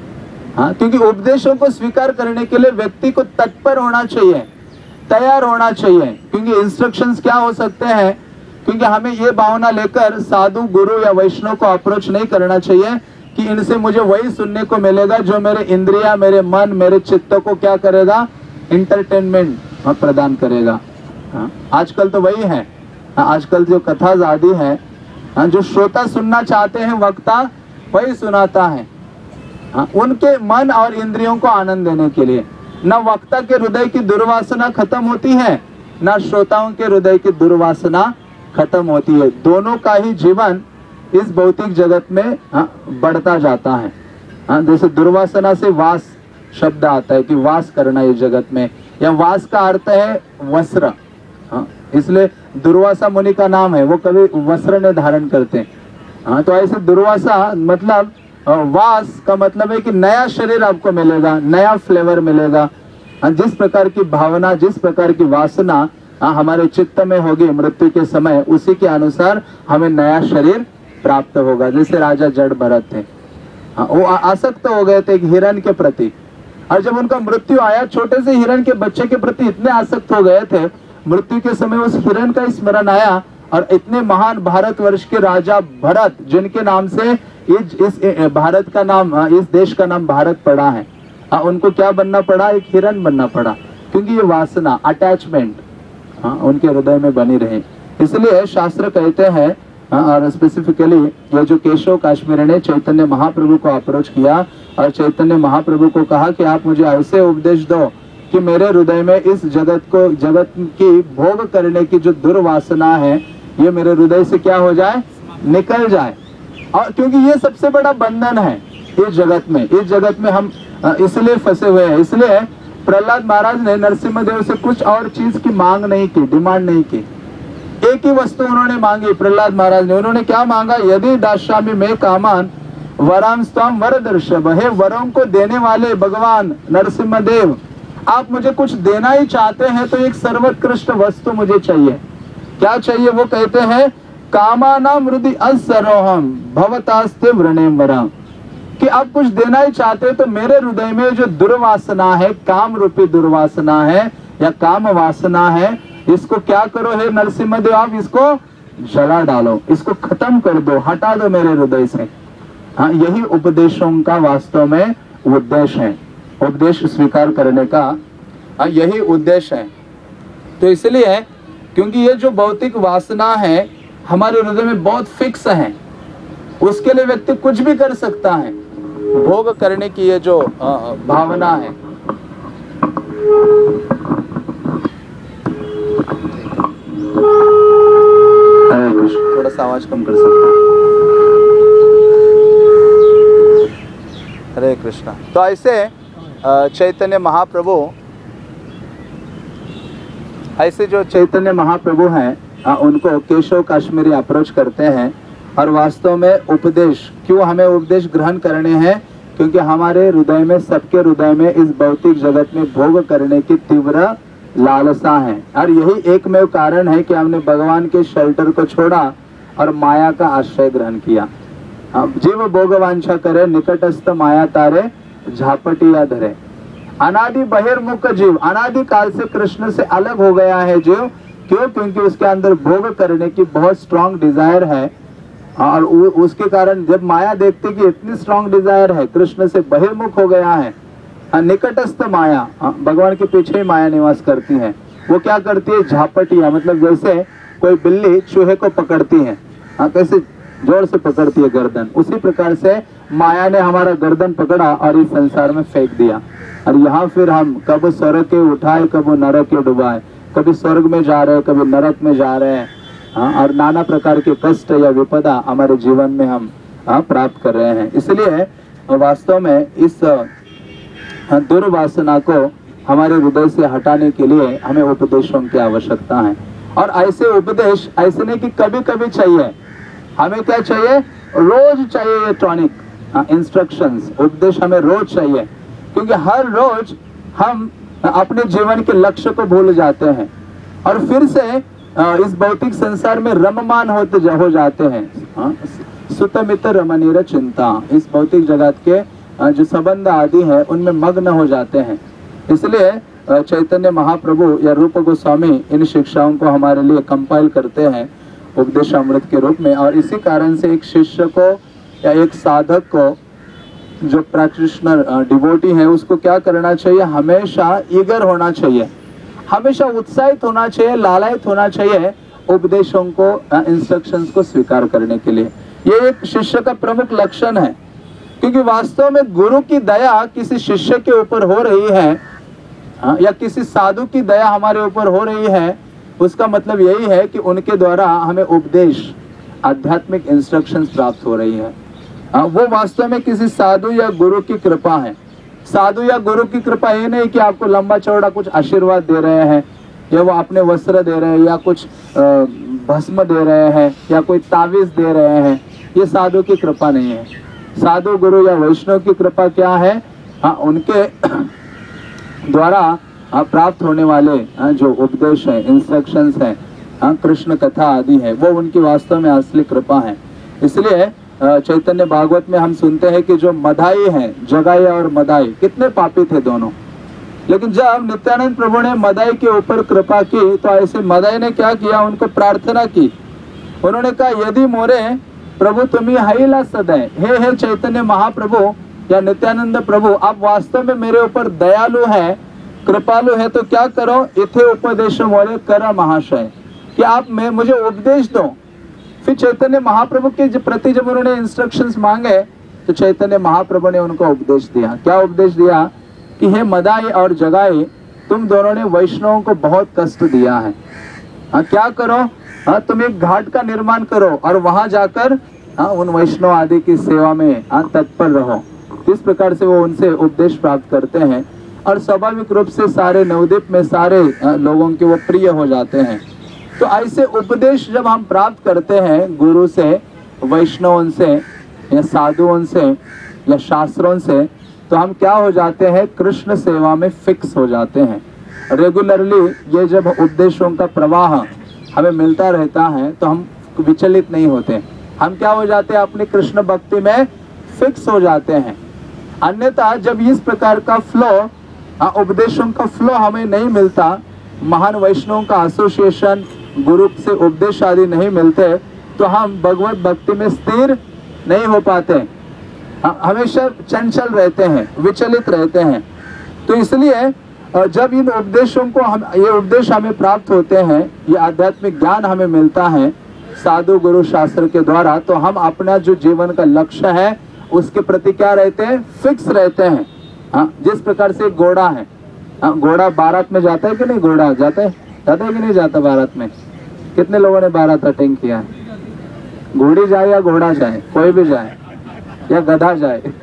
[SPEAKER 2] हाँ, क्योंकि उपदेशों को स्वीकार करने के लिए व्यक्ति को तत्पर होना चाहिए, तैयार होना चाहिए। क्योंकि इंस्ट्रक्शंस क्या हो सकते हैं, क्योंकि हमें ये भावना लेकर साधु गुरु या वैष्णव को अप्रोच नहीं करना चाहिए कि इनसे मुझे वही सुनने को मिलेगा जो मेरे इंद्रिया, मेरे मन, मेरे चित्त को क्या करेगा, इंटरटेनमेंट प्रदान करेगा। हाँ, आजकल तो वही है। हाँ, आजकल जो कथा आदि है, हाँ, जो श्रोता सुनना चाहते हैं वक्ता वही सुनाता है। हाँ, उनके मन और इंद्रियों को आनंद देने के लिए। न वक्ता के हृदय की दुर्वासना खत्म होती है, न श्रोताओं के हृदय की दुर्वासना खत्म होती है। दोनों का ही जीवन इस भौतिक जगत में हाँ, बढ़ता जाता है। हाँ, जैसे दुर्वासना से वास शब्द आता है कि वास करना इस जगत में, या वास का अर्थ है वस्त्र। हाँ, इसलिए दुर्वासा मुनि का नाम है, वो कभी वस्त्र ने धारण करते हैं। हाँ, तो ऐसे दुर्वासा मतलब वास का मतलब है कि नया शरीर आपको मिलेगा, नया फ्लेवर मिलेगा। जिस प्रकार की भावना, जिस प्रकार की वासना हमारे चित्त में होगी मृत्यु के समय, उसी के अनुसार हमें नया शरीर प्राप्त होगा। जैसे राजा जड़ भरत थे, वो आसक्त हो गए थे एक हिरण के प्रति, और जब उनका मृत्यु आया, छोटे से हिरण के बच्चे के प्रति इतने आसक्त हो गए थे, मृत्यु के समय उस हिरण का स्मरण आया, और इतने महान भारतवर्ष के राजा भरत, जिनके नाम से इस, इस भारत का नाम, इस देश का नाम भारत पड़ा है, उनको क्या बनना पड़ा, एक हिरण बनना पड़ा, क्योंकि ये वासना, अटैचमेंट हाँ, उनके हृदय में बनी रहे। इसलिए शास्त्र कहते हैं, हाँ, और स्पेसिफिकली ये जो केशव काश्मीरी ने चैतन्य महाप्रभु को अप्रोच किया और चैतन्य महाप्रभु को कहा कि आप मुझे ऐसे उपदेश दो कि मेरे हृदय में इस जगत को, जगत की भोग करने की जो दुर्वासना है, ये मेरे हृदय से क्या हो जाए, निकल जाए। और क्योंकि ये सबसे बड़ा बंधन है इस जगत में, इस जगत में हम इसलिए फंसे हुए हैं। इसलिए प्रहलाद महाराज ने नरसिम्हा देव से कुछ और चीज की मांग नहीं की, डिमांड नहीं की, एक ही वस्तु उन्होंने मांगी। प्रहलाद महाराज ने, उन्होंने क्या मांगा, यदि दास्यामि मैं कामान वरांस्त्वाम वरदर्शभ, हे वरों को देने वाले भगवान नरसिम्हा देव, आप मुझे कुछ देना ही चाहते हैं तो एक सर्वोत्कृष्ट वस्तु मुझे चाहिए। क्या चाहिए? वो कहते हैं, कामानाम हृदि असरोहम भवतास्ते वृणेम्बरम, कि आप कुछ देना ही चाहते हैं तो मेरे हृदय में जो दुर्वासना है, काम रूपी दुर्वासना है या काम वासना है, इसको क्या करो हे नरसिम्हा देव, आप इसको जला डालो, इसको खत्म कर दो, हटा दो मेरे हृदय से। हाँ, यही उपदेशों का वास्तव में उद्देश्य है, उपदेश स्वीकार करने का हाँ, यही उद्देश्य है। तो इसलिए क्योंकि ये जो भौतिक वासना है हमारे हृदय में बहुत फिक्स है, उसके लिए व्यक्ति कुछ भी कर सकता है। भोग करने की ये जो आ, भावना है, थोड़ा सा आवाज कम कर सकता हूँ। हरे कृष्णा। तो ऐसे चैतन्य महाप्रभु, ऐसे जो चैतन्य महाप्रभु हैं, उनको केशव काश्मीरी अप्रोच करते हैं। और वास्तव में उपदेश, क्यों हमें उपदेश ग्रहण करने हैं? क्योंकि हमारे हृदय में, सबके हृदय में इस भौतिक जगत में भोग करने की तीव्र लालसा है। और यही एकमेव कारण है कि हमने भगवान के शेल्टर को छोड़ा और माया का आश्रय ग्रहण किया। जीव भोग वांछा करे, निकटस्थ माया तारे, झापटिया धरे। अनादि बहिर्मुख जीव अनादि काल से कृष्ण से अलग हो गया है जीव। क्यों? क्योंकि उसके अंदर भोग करने की बहुत स्ट्रॉन्ग डिजायर है, और उसके कारण जब माया देखते कि इतनी स्ट्रॉन्ग डिजायर है, कृष्ण से बहिर्मुख हो गया है। निकटस्थ माया, भगवान के पीछे ही माया निवास करती है। वो क्या करती है? झापटिया, मतलब जैसे कोई बिल्ली चूहे को पकड़ती है, हाँ, कैसे जोर से पकड़ती है गर्दन, उसी प्रकार से माया ने हमारा गर्दन पकड़ा और इस संसार में फेंक दिया। और यहाँ फिर हम कब स्वर्ग के उठाए, कब नरक के डुबाए, कभी स्वर्ग में जा रहे हैं, कभी नरक में जा रहे हैं। हाँ, और नाना प्रकार के कष्ट या विपदा हमारे जीवन में हम हाँ, प्राप्त कर रहे हैं। इसलिए वास्तव में इस दुर्वासना को हमारे हृदय से हटाने के लिए हमें उपदेशों की आवश्यकता है। और ऐसे उपदेश ऐसे नहीं कि कभी कभी चाहिए, हमें क्या चाहिए? रोज चाहिए ये टॉनिक। इंस्ट्रक्शंस, उपदेश हमें रोज चाहिए, क्योंकि हर रोज हम अपने जीवन के लक्ष्य को भूल जाते हैं और फिर से इस भौतिक संसार में रममान होते हो जाते हैं। सुतमित रमणीर चिंता, इस भौतिक जगत के जो संबंध आदि है उनमें मग्न हो जाते हैं। इसलिए चैतन्य महाप्रभु या रूप गोस्वामी इन शिक्षाओं को हमारे लिए कंपाइल करते हैं उपदेश अमृत के रूप में। और इसी कारण से एक शिष्य को या एक साधक को, जो प्रैक्टिशनर डिवोटी है, उसको क्या करना चाहिए? हमेशा ईगर होना चाहिए, हमेशा उत्साहित होना चाहिए, लालायित होना चाहिए उपदेशों को, इंस्ट्रक्शंस को स्वीकार करने के लिए। ये एक शिष्य का प्रमुख लक्षण है, क्योंकि वास्तव में गुरु की दया किसी शिष्य के ऊपर हो रही है या किसी साधु की दया हमारे ऊपर हो रही है, उसका मतलब यही है कि उनके द्वारा हमें उपदेश, आध्यात्मिक इंस्ट्रक्शंस प्राप्त हो रही है। वो वास्तव में किसी साधु या गुरु की कृपा है। साधु या गुरु की कृपा ये नहीं कि आपको लंबा चौड़ा कुछ आशीर्वाद दे रहे हैं, या वो अपने वस्त्र दे रहे हैं, या कुछ भस्म दे रहे हैं, या कोई तावीज दे रहे हैं। ये साधु की कृपा नहीं है। साधु गुरु या वैष्णव की कृपा क्या है? हाँ, उनके द्वारा प्राप्त होने वाले जो उपदेश है, इंस्ट्रक्शंस है, कृष्ण कथा आदि है, वो उनकी वास्तव में असली कृपा है। इसलिए चैतन्य भागवत में हम सुनते हैं कि जो मदाई है, जगाई और मदाई, कितने पापी थे दोनों, लेकिन जब नित्यानंद प्रभु ने मदाई के ऊपर कृपा की तो ऐसे मदाई ने क्या किया? उनको प्रार्थना की। उन्होंने कहा, यदि मोरे प्रभु तुम्ही हईला सदैव, हे हे चैतन्य महाप्रभु या नित्यानंद प्रभु, आप वास्तव में मेरे ऊपर दयालु है, कृपालु है, तो क्या करो? इथे उपदेश मोरे कर महाशय, कि आप मैं मुझे उपदेश दो। फिर चैतन्य महाप्रभु के प्रति जब उन्होंने इंस्ट्रक्शंस मांगे तो चैतन्य महाप्रभु ने उनको उपदेश दिया। क्या उपदेश दिया? कि हे मदाई और जगाई, तुम दोनों ने वैष्णवों को बहुत कष्ट दिया है। हाँ, क्या करो? हाँ, तुम एक घाट का निर्माण करो और वहां जाकर हाँ उन वैष्णव आदि की सेवा में हाँ तत्पर रहो। इस प्रकार से वो उनसे उपदेश प्राप्त करते हैं और स्वाभाविक रूप से सारे नवद्वीप में सारे लोगों के वो प्रिय हो जाते हैं। तो ऐसे उपदेश जब हम प्राप्त करते हैं गुरु से, वैष्णवों से, या साधुओं से, या शास्त्रों से, तो हम क्या हो जाते हैं? कृष्ण सेवा में फिक्स हो जाते हैं। रेगुलरली ये जब उपदेशों का प्रवाह हमें मिलता रहता है तो हम विचलित नहीं होते, हम क्या हो जाते हैं? अपनी कृष्ण भक्ति में फिक्स हो जाते हैं। अन्यथा जब इस प्रकार का फ्लो, उपदेशों का फ्लो हमें नहीं मिलता, महान वैष्णवों का एसोसिएशन, गुरु से उपदेश आदि नहीं मिलते, तो हम भगवत भक्ति में स्थिर नहीं हो पाते, हमेशा चंचल रहते हैं, विचलित रहते हैं। तो इसलिए जब इन उपदेशों को हम, ये उपदेश हमें प्राप्त होते हैं, ये आध्यात्मिक ज्ञान हमें मिलता है साधु गुरु शास्त्र के द्वारा, तो हम अपना जो जीवन का लक्ष्य है उसके प्रति क्या रहते हैं? फिक्स रहते हैं। हाँ, जिस प्रकार से घोड़ा है, हाँ, घोड़ा बारात में जाता है कि नहीं? घोड़ा जाता है जाता है कि नहीं जाता बारात में? कितने लोगों ने बारात अटेंड किया है? घोड़ी जाए या घोड़ा जाए, कोई भी जाए, या गधा जाए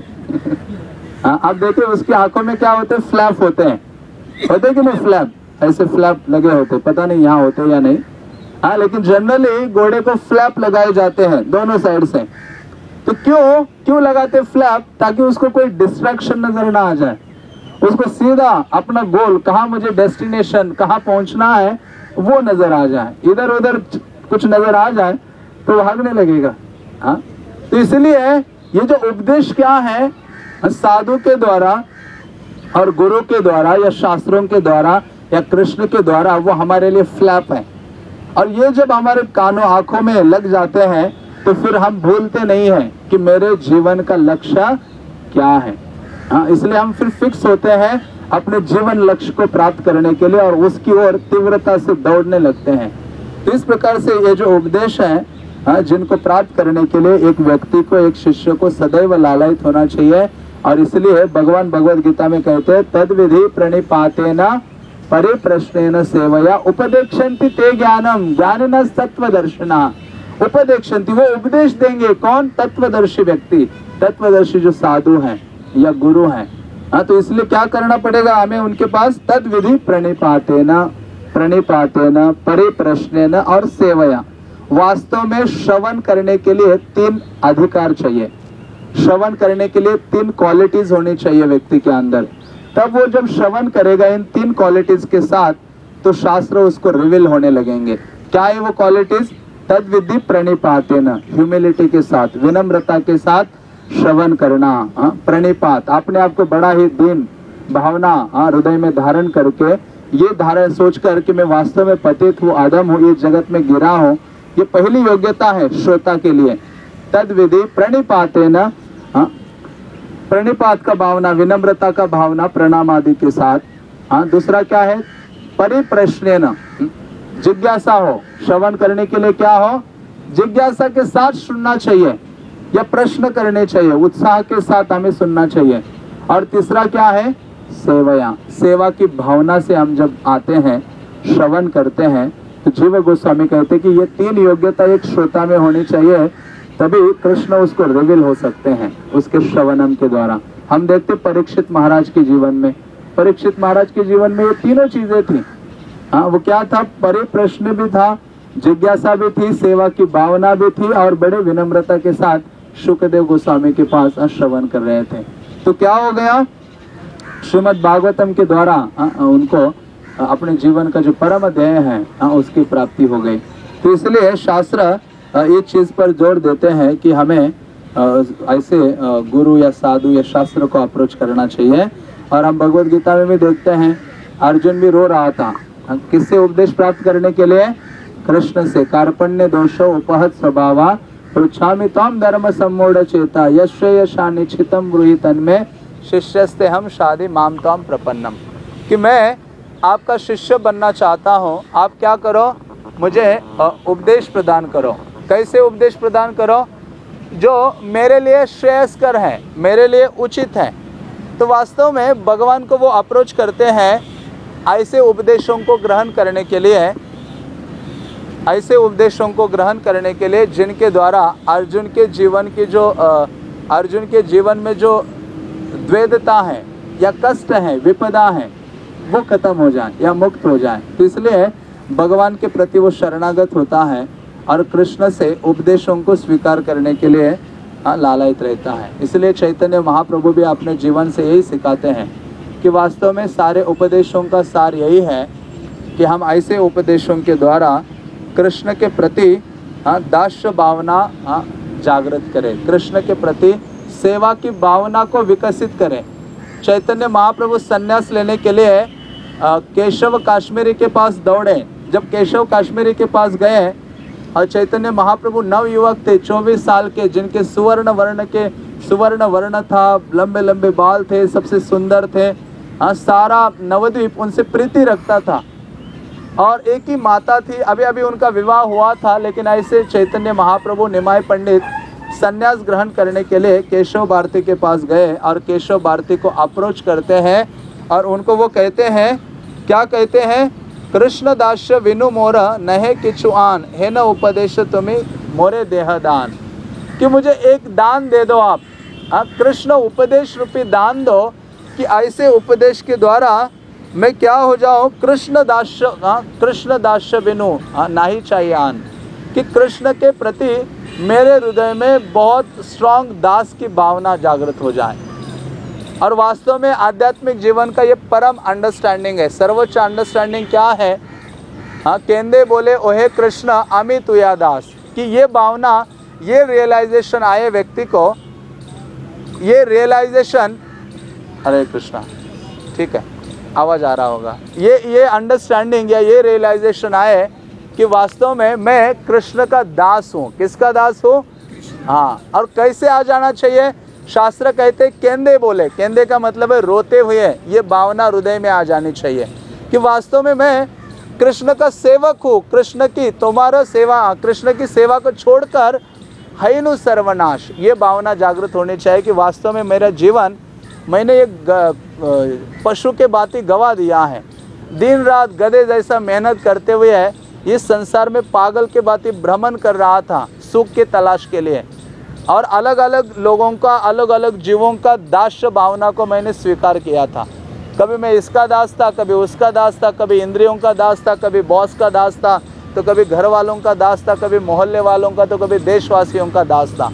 [SPEAKER 2] हाँ, अब देखिए उसकी आंखों में क्या होते हैं? फ्लैप होते हैं, होते कि नहीं? फ्लैप, ऐसे फ्लैप लगे होते, पता नहीं यहाँ होते या नहीं। हाँ, लेकिन जनरली घोड़े को फ्लैप लगाए जाते हैं दोनों साइड से। तो क्यों क्यों लगाते फ्लैप? ताकि उसको कोई डिस्ट्रैक्शन नजर ना आ जाए, उसको सीधा अपना गोल, कहाँ मुझे डेस्टिनेशन, कहाँ पहुंचना है, वो नजर आ जाए। इधर उधर कुछ नजर आ जाए तो भागने लगेगा। हाँ, तो इसलिए ये जो उपदेश क्या है, साधु के द्वारा और गुरु के द्वारा या शास्त्रों के द्वारा या कृष्ण के द्वारा, वो हमारे लिए फ्लैप है। और ये जब हमारे कानों आंखों में लग जाते हैं तो फिर हम भूलते नहीं हैं कि मेरे जीवन का लक्ष्य क्या है। हाँ, इसलिए हम फिर फिक्स होते हैं अपने जीवन लक्ष्य को प्राप्त करने के लिए और उसकी ओर तीव्रता से दौड़ने लगते हैं। तो इस प्रकार से ये जो उपदेश है, हाँ, जिनको प्राप्त करने के लिए एक व्यक्ति को, एक शिष्य को सदैव लालायित होना चाहिए। और इसलिए भगवान भगवद गीता में कहते हैं, तद विधि प्रणिपातेन परिप्रश्नेन सेवया उपदेक्षन्ति ते ज्ञानम ज्ञानिनः तत्वदर्शिनः। उपदेक्षन्ति, वो उपदेश देंगे, कौन? तत्वदर्शी व्यक्ति, तत्वदर्शी जो साधु हैं या गुरु हैं। हाँ, तो इसलिए क्या करना पड़ेगा हमें उनके पास? तद विधि प्रणिपातेन प्रणिपातेन परिप्रश्नेन और सेवया। वास्तव में श्रवण करने के लिए तीन अधिकार चाहिए। श्रवण करने के लिए तीन क्वालिटीज होनी चाहिए व्यक्ति के अंदर। तब वो जब श्रवण करेगा इन तीन क्वालिटीज के साथ, तो शास्त्र उसको रिवील होने लगेंगे। क्या है वो क्वालिटीज? तद विधि प्रणिपातेन, ह्यूमिलिटी के साथ, विनम्रता के साथ श्रवण करना। हाँ, प्रणिपात, अपने आप को बड़ा ही दीन भावना हाँ हृदय में धारण करके, ये धारण सोच कर कि मैं वास्तव में पतित हूँ, आदम हूँ, ये जगत में गिरा हूँ, ये पहली योग्यता है श्रोता के लिए। तद विधि प्रणिपातेन, हाँ प्रणिपात का भावना, विनम्रता का भावना, प्रणाम आदि के साथ। हाँ, दूसरा क्या है? परिप्रश्नेन, जिज्ञासा हो, श्रवण करने के लिए क्या हो? जिज्ञासा के साथ सुनना चाहिए या प्रश्न करने चाहिए, उत्साह के साथ हमें सुनना चाहिए। और तीसरा क्या है? सेवया, सेवा की भावना से हम जब आते हैं, श्रवण करते हैं, तो जीव गोस्वामी कहते हैं कि ये तीन योग्यता एक श्रोता में होनी चाहिए, तभी कृष्ण उसको रिवील हो सकते हैं उसके श्रवणम के द्वारा। हम देखते परीक्षित महाराज के जीवन में, परीक्षित महाराज के जीवन में ये तीनों चीजें थी। हाँ, वो क्या था? परिप्रश्न भी था, जिज्ञासा भी थी, सेवा की भावना भी थी, और बड़े विनम्रता के साथ शुकदेव गोस्वामी के पास श्रवण कर रहे थे। तो क्या हो गया? श्रीमद् भागवतम के द्वारा आ, उनको अपने जीवन का जो परम ध्येय है आ, उसकी प्राप्ति हो गई। तो इसलिए शास्त्र एक चीज पर जोर देते हैं कि हमें आ, ऐसे आ, गुरु या साधु या शास्त्र को अप्रोच करना चाहिए। और हम भगवत गीता में भी देखते हैं, अर्जुन भी रो रहा था, किससे उपदेश प्राप्त करने के लिए? कृष्ण से। कार्पण्य दोषो उपहत स्वभावा पृच्छामि त्वाम धर्म सम्मूढ़ चेता यश्य यशानि छितम ब्रूहि तन्मे शिष्यस्ते हम शादी माम त्वाम प्रपन्नम। कि मैं आपका शिष्य बनना चाहता हूँ, आप क्या करो? मुझे उपदेश प्रदान करो। कैसे उपदेश प्रदान करो? जो मेरे लिए श्रेयस्कर है, मेरे लिए उचित है। तो वास्तव में भगवान को वो अप्रोच करते हैं ऐसे उपदेशों को ग्रहण करने के लिए, ऐसे उपदेशों को ग्रहण करने के लिए जिनके द्वारा अर्जुन के जीवन की जो अर्जुन के जीवन में जो द्वैधता है या कष्ट है, विपदा है, वो खत्म हो जाए या मुक्त हो जाए। तो इसलिए भगवान के प्रति वो शरणागत होता है और कृष्ण से उपदेशों को स्वीकार करने के लिए लालायित रहता है। इसलिए चैतन्य महाप्रभु भी अपने जीवन से यही सिखाते हैं कि वास्तव में सारे उपदेशों का सार यही है कि हम ऐसे उपदेशों के द्वारा कृष्ण के प्रति दास्य भावना जागृत करें, कृष्ण के प्रति सेवा की भावना को विकसित करें। चैतन्य महाप्रभु संन्यास लेने के लिए केशव काश्मीरी के पास दौड़े। जब केशव काश्मीरी के पास गए और चैतन्य महाप्रभु नव युवक थे, चौबीस साल के, जिनके सुवर्ण वर्ण के सुवर्ण वर्ण था, लंबे लंबे बाल थे, सबसे सुंदर थे। हाँ, सारा नवद्वीप उनसे प्रीति रखता था और एक ही माता थी, अभी अभी उनका विवाह हुआ था। लेकिन ऐसे चैतन्य महाप्रभु निमाय पंडित संन्यास ग्रहण करने के लिए केशव भारती के पास गए और केशव भारती को अप्रोच करते हैं और उनको वो कहते हैं, क्या कहते हैं? कृष्ण दास्य विनु मोरा नहे किछु आन है न उपदेश तुम्हें मोरे देह दान। कि मुझे एक दान दे दो आप, आ, कृष्ण उपदेश रूपी दान दो कि ऐसे उपदेश के द्वारा मैं क्या हो जाऊँ? कृष्ण दास्य, कृष्ण दास्य बिनु नहीं चाहिए आन। कि कृष्ण के प्रति मेरे हृदय में बहुत स्ट्रांग दास की भावना जागृत हो जाए। और वास्तव में आध्यात्मिक जीवन का ये परम अंडरस्टैंडिंग है, सर्वोच्च अंडरस्टैंडिंग क्या है? हाँ, केंदे बोले ओहे कृष्ण अमी तुया दास। कि ये भावना, ये रियलाइजेशन आए व्यक्ति को, ये रियलाइजेशन, हरे कृष्णा, ठीक है, आवाज़ आ रहा होगा, ये ये अंडरस्टैंडिंग या ये रियलाइजेशन आए कि वास्तव में मैं कृष्ण का दास हूँ। किसका दास हूँ? हाँ। और कैसे आ जाना चाहिए? शास्त्र कहते केंदे बोले, केंदे का मतलब है रोते हुए, ये भावना हृदय में आ जानी चाहिए कि वास्तव में मैं कृष्ण का सेवक हूँ, कृष्ण की तुम्हारा सेवा, कृष्ण की सेवा को छोड़कर हैनु सर्वनाश, ये भावना जागृत होनी चाहिए कि वास्तव में मेरा जीवन मैंने एक पशु के भांति गवा दिया है। दिन रात गधे जैसा मेहनत करते हुए इस संसार में पागल के भांति भ्रमण कर रहा था सुख के तलाश के लिए, और अलग अलग लोगों का, अलग अलग जीवों का दास्य भावना को मैंने स्वीकार किया था। कभी मैं इसका दास था, कभी उसका दास था, कभी इंद्रियों का दास था, कभी बॉस का दास था, तो कभी घर वालों का दास था, कभी मोहल्ले वालों का, तो कभी देशवासियों का दास था।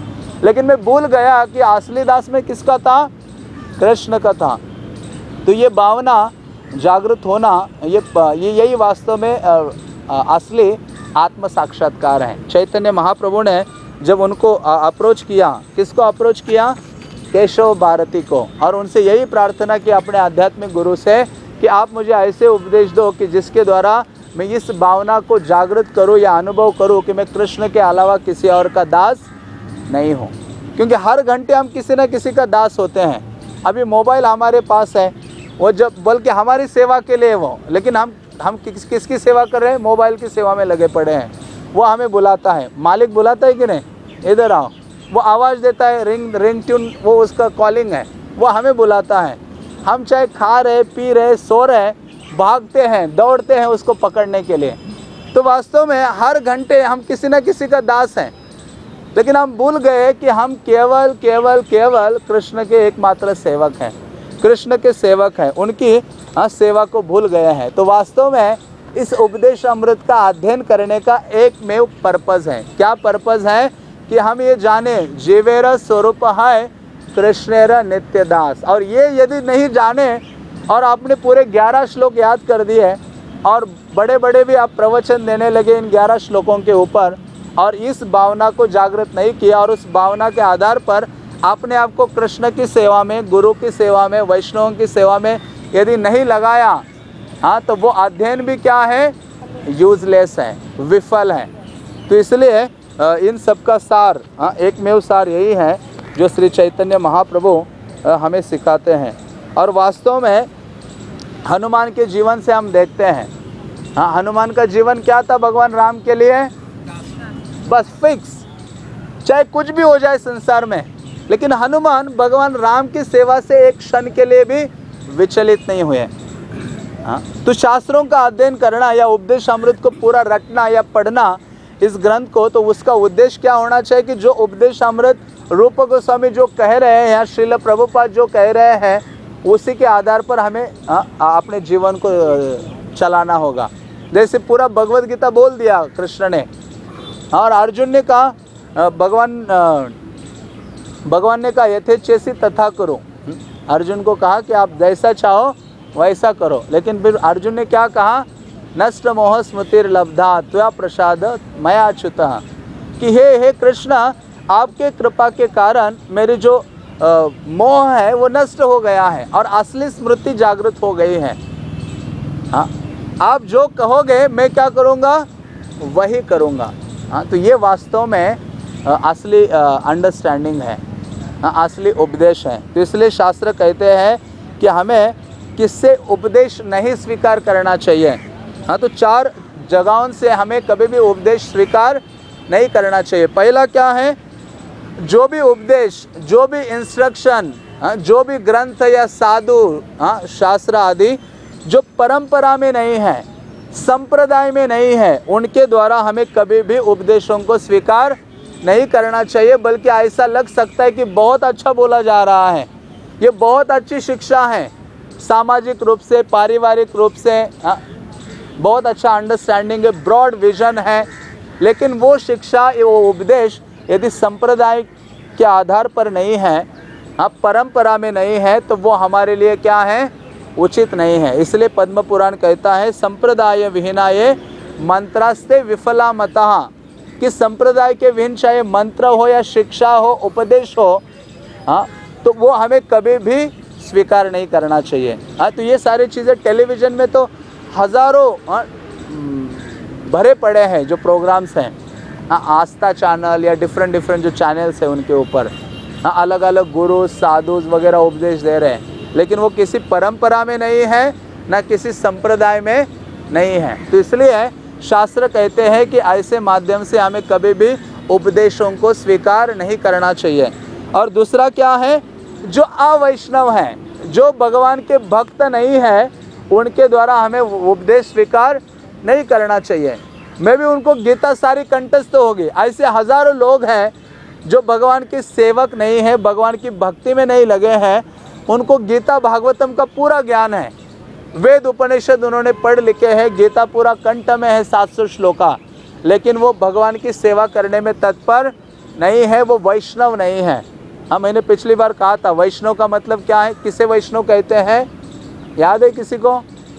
[SPEAKER 2] लेकिन मैं भूल गया कि असली दास में किसका था, कृष्ण का था। तो ये भावना जागृत होना, ये ये यही वास्तव में आ, आ, असली आत्म साक्षात्कार है। चैतन्य महाप्रभु ने जब उनको अप्रोच किया, किसको अप्रोच किया, केशव भारती को, और उनसे यही प्रार्थना की अपने आध्यात्मिक गुरु से कि आप मुझे ऐसे उपदेश दो कि जिसके द्वारा मैं इस भावना को जागृत करूं या अनुभव करूं कि मैं कृष्ण के अलावा किसी और का दास नहीं हूं। क्योंकि हर घंटे हम किसी न किसी का दास होते हैं। अभी मोबाइल हमारे पास है, वो जब बल्कि हमारी सेवा के लिए वो, लेकिन हम हम किस किसकी सेवा कर रहे हैं, मोबाइल की सेवा में लगे पड़े हैं। वो हमें बुलाता है, मालिक बुलाता है कि नहीं, इधर आओ, वो आवाज़ देता है, रिंग रिंग ट्यून, वो उसका कॉलिंग है, वो हमें बुलाता है। हम चाहे खा रहे, पी रहे, सो रहे, भागते हैं, दौड़ते हैं उसको पकड़ने के लिए। तो वास्तव में हर घंटे हम किसी न किसी का दास हैं, लेकिन हम भूल गए कि हम केवल केवल केवल कृष्ण के एकमात्र सेवक हैं, कृष्ण के सेवक हैं, उनकी हाँ सेवा को भूल गए हैं। तो वास्तव में इस उपदेश अमृत का अध्ययन करने का एकमेव पर्पज़ है। क्या पर्पज़ है कि हम ये जाने जीवेर स्वरूप है कृष्णेर नित्य दास। और ये यदि नहीं जाने और आपने पूरे ग्यारह श्लोक याद कर दिए और बड़े बड़े भी आप प्रवचन देने लगे इन ग्यारह श्लोकों के ऊपर, और इस भावना को जागृत नहीं किया और उस भावना के आधार पर आपने आपको कृष्ण की सेवा में, गुरु की सेवा में, वैष्णवों की सेवा में यदि नहीं लगाया, हाँ, तो वो अध्ययन भी क्या है, यूजलेस है, विफल है। तो इसलिए इन सब का सार, हाँ, एकमेव सार यही है जो श्री चैतन्य महाप्रभु हमें सिखाते हैं। और वास्तव में हनुमान के जीवन से हम देखते हैं, हाँ, हनुमान का जीवन क्या था भगवान राम के लिए, बस फिक्स, चाहे कुछ भी हो जाए संसार में, लेकिन हनुमान भगवान राम की सेवा से एक क्षण के लिए भी विचलित नहीं हुए। हाँ, तो शास्त्रों का अध्ययन करना या उपदेश अमृत को पूरा रटना या पढ़ना इस ग्रंथ को, तो उसका उद्देश्य क्या होना चाहिए कि जो उपदेश अमृत रूप गोस्वामी जो कह रहे हैं या श्रील प्रभुपाद जो कह रहे हैं, उसी के आधार पर हमें आ, अपने जीवन को चलाना होगा। जैसे पूरा भगवद गीता बोल दिया कृष्ण ने, और अर्जुन ने कहा, भगवान भगवान ने कहा यथेच्छेसी तथा करो। अर्जुन को कहा कि आप जैसा चाहो वैसा करो, लेकिन फिर अर्जुन ने क्या कहा, नष्ट मोह स्मृतिर लब्धा त्वया प्रसाद मया अच्युतः, कि हे हे कृष्ण, आपके कृपा के कारण मेरी जो आ, मोह है वो नष्ट हो गया है और असली स्मृति जागृत हो गई है। हाँ, आप जो कहोगे मैं क्या करूँगा, वही करूँगा। हाँ, तो ये वास्तव में आ, असली अंडरस्टैंडिंग है, हाँ, असली उपदेश है। तो इसलिए शास्त्र कहते हैं कि हमें किससे उपदेश नहीं स्वीकार करना चाहिए। हाँ, तो चार जगहों से हमें कभी भी उपदेश स्वीकार नहीं करना चाहिए। पहला क्या है, जो भी उपदेश, जो भी इंस्ट्रक्शन, हाँ, जो भी ग्रंथ या साधु, हाँ, शास्त्र आदि जो परंपरा में नहीं है, संप्रदाय में नहीं है, उनके द्वारा हमें कभी भी उपदेशों को स्वीकार नहीं करना चाहिए। बल्कि ऐसा लग सकता है कि बहुत अच्छा बोला जा रहा है, ये बहुत अच्छी शिक्षा है, सामाजिक रूप से, पारिवारिक रूप से, हाँ, बहुत अच्छा अंडरस्टैंडिंग है, ब्रॉड विजन है, लेकिन वो शिक्षा, वो उपदेश यदि संप्रदाय के आधार पर नहीं है, हाँ, परंपरा में नहीं है, तो वो हमारे लिए क्या है, उचित नहीं है। इसलिए पद्म पुराण कहता है संप्रदाय विहीनाये मंत्रास्ते विफला मतः, कि संप्रदाय के विहीन चाहे मंत्र हो या शिक्षा हो, उपदेश हो, हाँ, तो वो हमें कभी भी स्वीकार नहीं करना चाहिए। हाँ, तो ये सारी चीज़ें टेलीविज़न में तो हज़ारों, हाँ, भरे पड़े हैं जो प्रोग्राम्स हैं, हाँ, आस्था चैनल या डिफरेंट डिफरेंट जो चैनल्स हैं उनके ऊपर, हाँ, अलग अलग गुरु साधु वगैरह उपदेश दे रहे हैं, लेकिन वो किसी परंपरा में नहीं है, ना किसी संप्रदाय में नहीं है। तो इसलिए शास्त्र कहते हैं कि ऐसे माध्यम से हमें कभी भी उपदेशों को स्वीकार नहीं करना चाहिए। और दूसरा क्या है, जो अवैष्णव हैं, जो भगवान के भक्त नहीं है, उनके द्वारा हमें उपदेश स्वीकार नहीं करना चाहिए। मैं भी उनको गीता सारी कंठस्थ होगी, ऐसे हजारों लोग हैं जो भगवान के सेवक नहीं है, भगवान की भक्ति में नहीं लगे हैं, उनको गीता भागवतम का पूरा ज्ञान है, वेद उपनिषद उन्होंने पढ़ लिखे हैं, गीता पूरा कंठ में है, सात सौ श्लोका, लेकिन वो भगवान की सेवा करने में तत्पर नहीं है वो वैष्णव नहीं है। हाँ, मैंने पिछली बार कहा था वैष्णव का मतलब क्या है, किसे वैष्णव कहते हैं, याद है किसी को?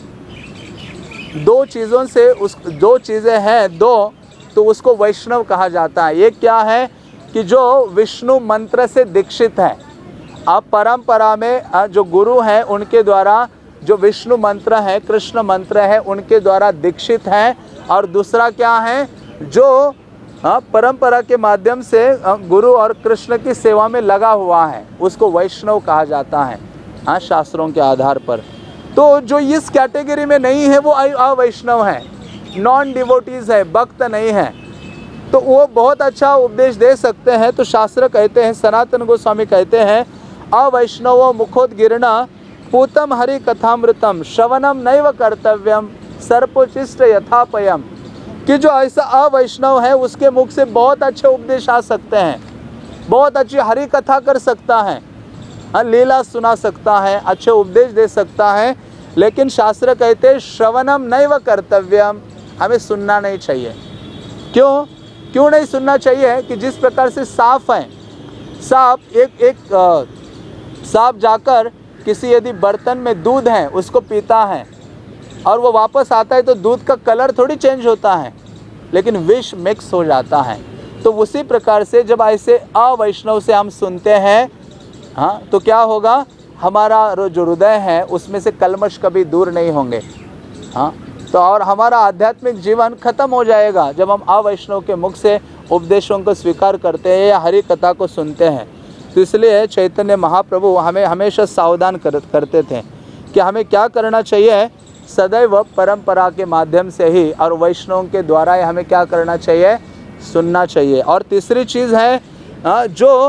[SPEAKER 2] दो चीज़ों से उस दो चीज़ें हैं दो, तो उसको वैष्णव कहा जाता है। एक क्या है कि जो विष्णु मंत्र से दीक्षित है, अब परंपरा में जो गुरु हैं उनके द्वारा जो विष्णु मंत्र है, कृष्ण मंत्र है, उनके द्वारा दीक्षित हैं। और दूसरा क्या है, जो परंपरा के माध्यम से गुरु और कृष्ण की सेवा में लगा हुआ है, उसको वैष्णव कहा जाता है हाँ, शास्त्रों के आधार पर। तो जो इस कैटेगरी में नहीं है वो अवैष्णव है, नॉन डिवोटीज है, भक्त नहीं है, तो वो बहुत अच्छा उपदेश दे सकते हैं। तो शास्त्र कहते हैं, सनातन गोस्वामी कहते हैं, अवैष्णव मुखोद्गीर्णा पूतम हरि कथामृतम श्रवणम नैव कर्तव्यम सर्पोचिष्ट यथापयम, कि जो ऐसा अवैष्णव है उसके मुख से बहुत अच्छे उपदेश आ सकते हैं, बहुत अच्छी हरि कथा कर सकता है, लीला सुना सकता है, अच्छे उपदेश दे सकता है, लेकिन शास्त्र कहते हैं श्रवणम नैव कर्तव्यम, हमें सुनना नहीं चाहिए। क्यों क्यों नहीं सुनना चाहिए? कि जिस प्रकार से सांप है, सांप एक एक आ, सांप जाकर किसी यदि बर्तन में दूध है उसको पीता है और वो वापस आता है तो दूध का कलर थोड़ी चेंज होता है, लेकिन विष मिक्स हो जाता है। तो उसी प्रकार से जब ऐसे अवैष्णव से हम सुनते हैं हाँ, तो क्या होगा, हमारा जो हृदय है उसमें से कलमश कभी दूर नहीं होंगे हाँ, तो और हमारा आध्यात्मिक जीवन खत्म हो जाएगा जब हम अवैष्णव के मुख से उपदेशों को स्वीकार करते हैं या हरि कथा को सुनते हैं। तो इसलिए चैतन्य महाप्रभु हमें हमेशा सावधान कर, करते थे कि हमें क्या करना चाहिए, सदैव परंपरा के माध्यम से ही और वैष्णवों के द्वारा ही हमें क्या करना चाहिए, सुनना चाहिए। और तीसरी चीज़ है जो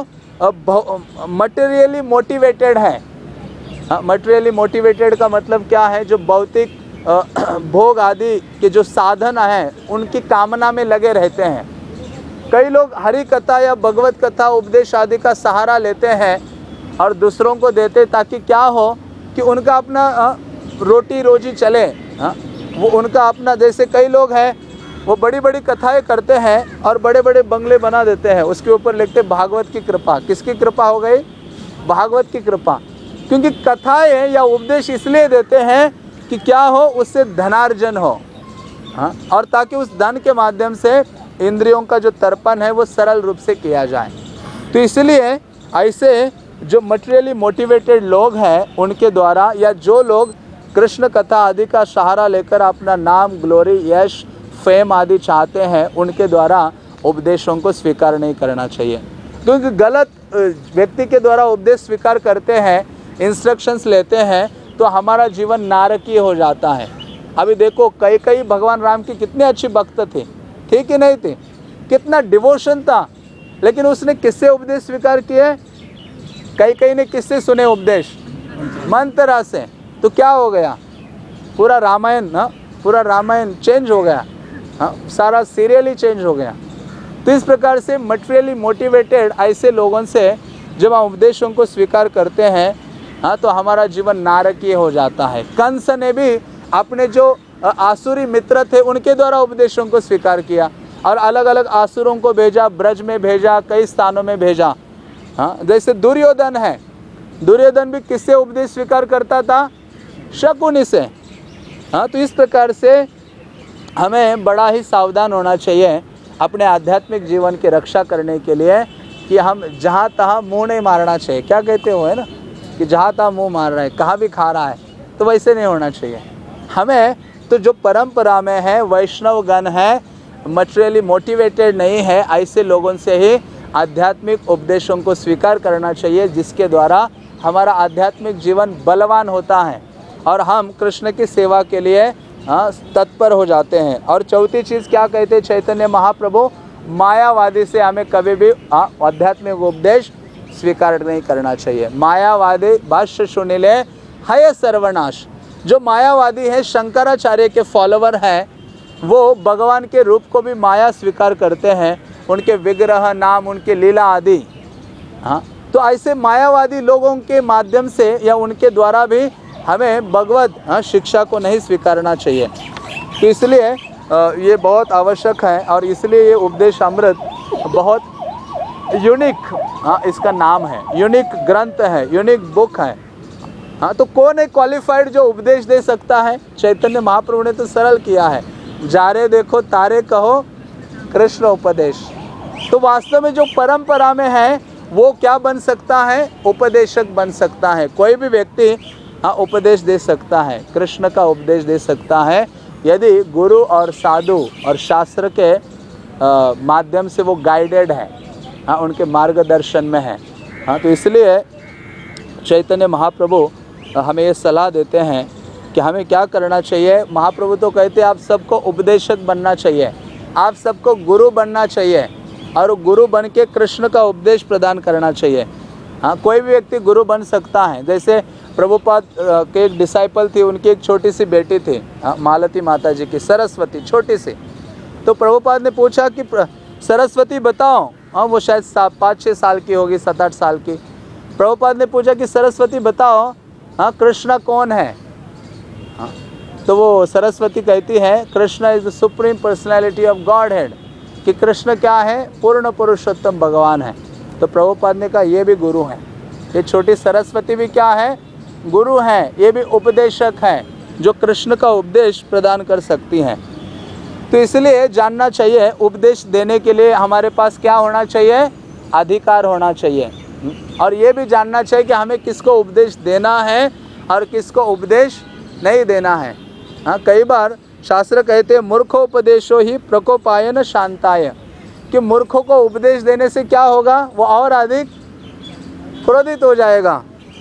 [SPEAKER 2] मटेरियली मोटिवेटेड है। मटेरियली मोटिवेटेड का मतलब क्या है, जो भौतिक भोग आदि के जो साधन हैं उनकी कामना में लगे रहते हैं। कई लोग हरि कथा या भगवत कथा उपदेश आदि का सहारा लेते हैं और दूसरों को देते ताकि क्या हो कि उनका अपना रोटी रोजी चले हाँ, वो उनका अपना, जैसे कई लोग हैं वो बड़ी बड़ी कथाएं करते हैं और बड़े बड़े बंगले बना देते हैं, उसके ऊपर लिखते भागवत की कृपा। किसकी कृपा हो गई? भागवत की कृपा। क्योंकि कथाएं या उपदेश इसलिए देते हैं कि क्या हो, उससे धनार्जन हो हाँ, और ताकि उस धन के माध्यम से इंद्रियों का जो तर्पण है वो सरल रूप से किया जाए। तो इसलिए ऐसे जो मटेरियली मोटिवेटेड लोग हैं उनके द्वारा, या जो लोग कृष्ण कथा आदि का सहारा लेकर अपना नाम, ग्लोरी, यश, फेम आदि चाहते हैं, उनके द्वारा उपदेशों को स्वीकार नहीं करना चाहिए। क्योंकि गलत व्यक्ति के द्वारा उपदेश स्वीकार करते हैं, इंस्ट्रक्शंस लेते हैं, तो हमारा जीवन नारकीय हो जाता है। अभी देखो कई कई भगवान राम की कितनी अच्छी भक्त थी, ठीक ही नहीं थी, कितना डिवोशन था, लेकिन उसने किससे उपदेश स्वीकार किए? कई कई ने किससे सुने उपदेश? मंत्रा से। तो क्या हो गया, पूरा रामायण ना पूरा रामायण चेंज हो गया हाँ, सारा सीरियल ही चेंज हो गया। तो इस प्रकार से मटेरियली मोटिवेटेड ऐसे लोगों से जब हम उपदेशों को स्वीकार करते हैं हाँ, तो हमारा जीवन नारकीय हो जाता है। कंस ने भी अपने जो आसुरी मित्र थे उनके द्वारा उपदेशों को स्वीकार किया और अलग अलग आसुरों को भेजा, ब्रज में भेजा, कई स्थानों में भेजा हाँ। जैसे दुर्योधन है, दुर्योधन भी किससे उपदेश स्वीकार करता था? शकुनी से हाँ। तो इस प्रकार से हमें बड़ा ही सावधान होना चाहिए अपने आध्यात्मिक जीवन की रक्षा करने के लिए कि हम जहाँ तहाँ मुँह नहीं मारना चाहिए। क्या कहते हो है ना कि जहाँ तहाँ मुँह मार रहा है, कहाँ भी खा रहा है, तो वैसे नहीं होना चाहिए हमें। तो जो परंपरा में है, वैष्णव गण है, मटेरियली मोटिवेटेड नहीं है, ऐसे लोगों से ही आध्यात्मिक उपदेशों को स्वीकार करना चाहिए, जिसके द्वारा हमारा आध्यात्मिक जीवन बलवान होता है और हम कृष्ण की सेवा के लिए हाँ तत्पर हो जाते हैं। और चौथी चीज़ क्या कहते हैं चैतन्य महाप्रभु? मायावादी से हमें कभी भी आध्यात्मिक उपदेश स्वीकार नहीं करना चाहिए। मायावादी भाष्य सुनिले हय सर्वनाश। जो मायावादी है, शंकराचार्य के फॉलोवर हैं, वो भगवान के रूप को भी माया स्वीकार करते हैं, उनके विग्रह, नाम, उनके लीला आदि हाँ। तो ऐसे मायावादी लोगों के माध्यम से या उनके द्वारा भी हमें भगवत हाँ, शिक्षा को नहीं स्वीकारना चाहिए। तो इसलिए ये बहुत आवश्यक है और इसलिए ये उपदेश अमृत बहुत यूनिक, हाँ इसका नाम है, यूनिक ग्रंथ है, यूनिक बुक है। हाँ तो कौन है क्वालिफाइड जो उपदेश दे सकता है? चैतन्य महाप्रभु ने तो सरल किया है, जारे देखो तारे कहो कृष्ण उपदेश। तो वास्तव में जो परंपरा में है वो क्या बन सकता है? उपदेशक बन सकता है। कोई भी व्यक्ति हाँ उपदेश दे सकता है, कृष्ण का उपदेश दे सकता है, यदि गुरु और साधु और शास्त्र के आ, माध्यम से वो गाइडेड है, हाँ उनके मार्गदर्शन में है। हाँ तो इसलिए चैतन्य महाप्रभु हमें ये सलाह देते हैं कि हमें क्या करना चाहिए। महाप्रभु तो कहते हैं आप सबको उपदेशक बनना चाहिए, आप सबको गुरु बनना चाहिए और गुरु बन के कृष्ण का उपदेश प्रदान करना चाहिए। हाँ कोई भी व्यक्ति गुरु बन सकता है। जैसे प्रभुपाद के एक डिसाइपल थी, उनकी एक छोटी सी बेटी थी, हाँ मालती माता जी की, सरस्वती छोटी सी। तो प्रभुपाद ने पूछा कि सरस्वती बताओ, हाँ वो शायद पाँच छः साल की होगी, सात आठ साल की। प्रभुपाद ने पूछा कि सरस्वती बताओ हाँ कृष्ण कौन है? हाँ तो वो सरस्वती कहती है Krishna is the supreme personality of Godhead, कि कृष्ण क्या है? पूर्ण पुरुषोत्तम भगवान है। तो प्रभुपाद ने कहा ये भी गुरु हैं, ये छोटी सरस्वती भी क्या है? गुरु हैं, ये भी उपदेशक हैं जो कृष्ण का उपदेश प्रदान कर सकती हैं। तो इसलिए जानना चाहिए उपदेश देने के लिए हमारे पास क्या होना चाहिए? अधिकार होना चाहिए। और ये भी जानना चाहिए कि हमें किसको उपदेश देना है और किसको उपदेश नहीं देना है। हाँ कई बार शास्त्र कहते हैं मूर्खो उपदेशो ही प्रकोपाय न शांताय, कि मूर्खों को उपदेश देने से क्या होगा? वो और अधिक क्रोधित हो जाएगा।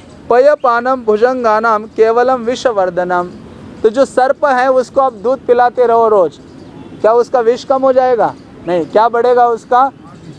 [SPEAKER 2] पयपानम भुजंगानाम केवलम विषवर्धनम, तो जो सर्प है उसको आप दूध पिलाते रहो रोज, क्या उसका विष कम हो जाएगा? नहीं, क्या बढ़ेगा? उसका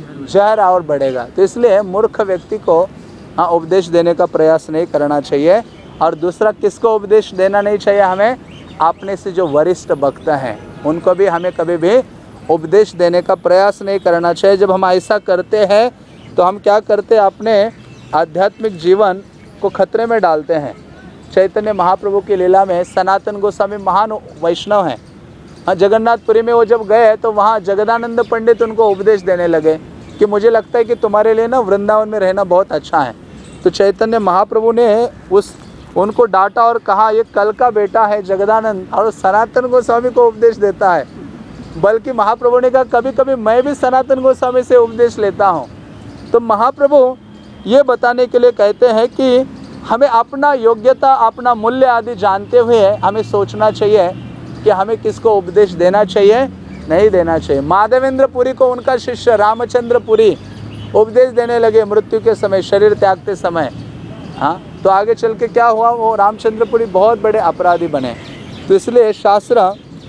[SPEAKER 2] जहर और बढ़ेगा। तो इसलिए मूर्ख व्यक्ति को हाँ उपदेश देने का प्रयास नहीं करना चाहिए। और दूसरा किसको उपदेश देना नहीं चाहिए हमें? अपने से जो वरिष्ठ भक्त हैं उनको भी हमें कभी भी उपदेश देने का प्रयास नहीं करना चाहिए। जब हम ऐसा करते हैं तो हम क्या करते हैं? अपने आध्यात्मिक जीवन को खतरे में डालते हैं। चैतन्य महाप्रभु की लीला में सनातन गोस्वामी महान वैष्णव हैं। हाँ जगन्नाथपुरी में वो जब गए तो वहाँ जगदानंद पंडित उनको उपदेश देने लगे कि मुझे लगता है कि तुम्हारे लिए ना वृंदावन में रहना बहुत अच्छा है। तो चैतन्य महाप्रभु ने उस उनको डांटा और कहा ये कल का बेटा है जगदानंद, और सनातन गोस्वामी को उपदेश देता है। बल्कि महाप्रभु ने कहा कभी कभी मैं भी सनातन गोस्वामी से उपदेश लेता हूँ। तो महाप्रभु ये बताने के लिए कहते हैं कि हमें अपना योग्यता, अपना मूल्य आदि जानते हुए हमें सोचना चाहिए कि हमें किसको उपदेश देना चाहिए, नहीं देना चाहिए। माधवेंद्र पुरी को उनका शिष्य रामचंद्र पुरी उपदेश देने लगे मृत्यु के समय, शरीर त्यागते समय। हाँ तो आगे चल के क्या हुआ? वो रामचंद्र पुरी बहुत बड़े अपराधी बने। तो इसलिए शास्त्र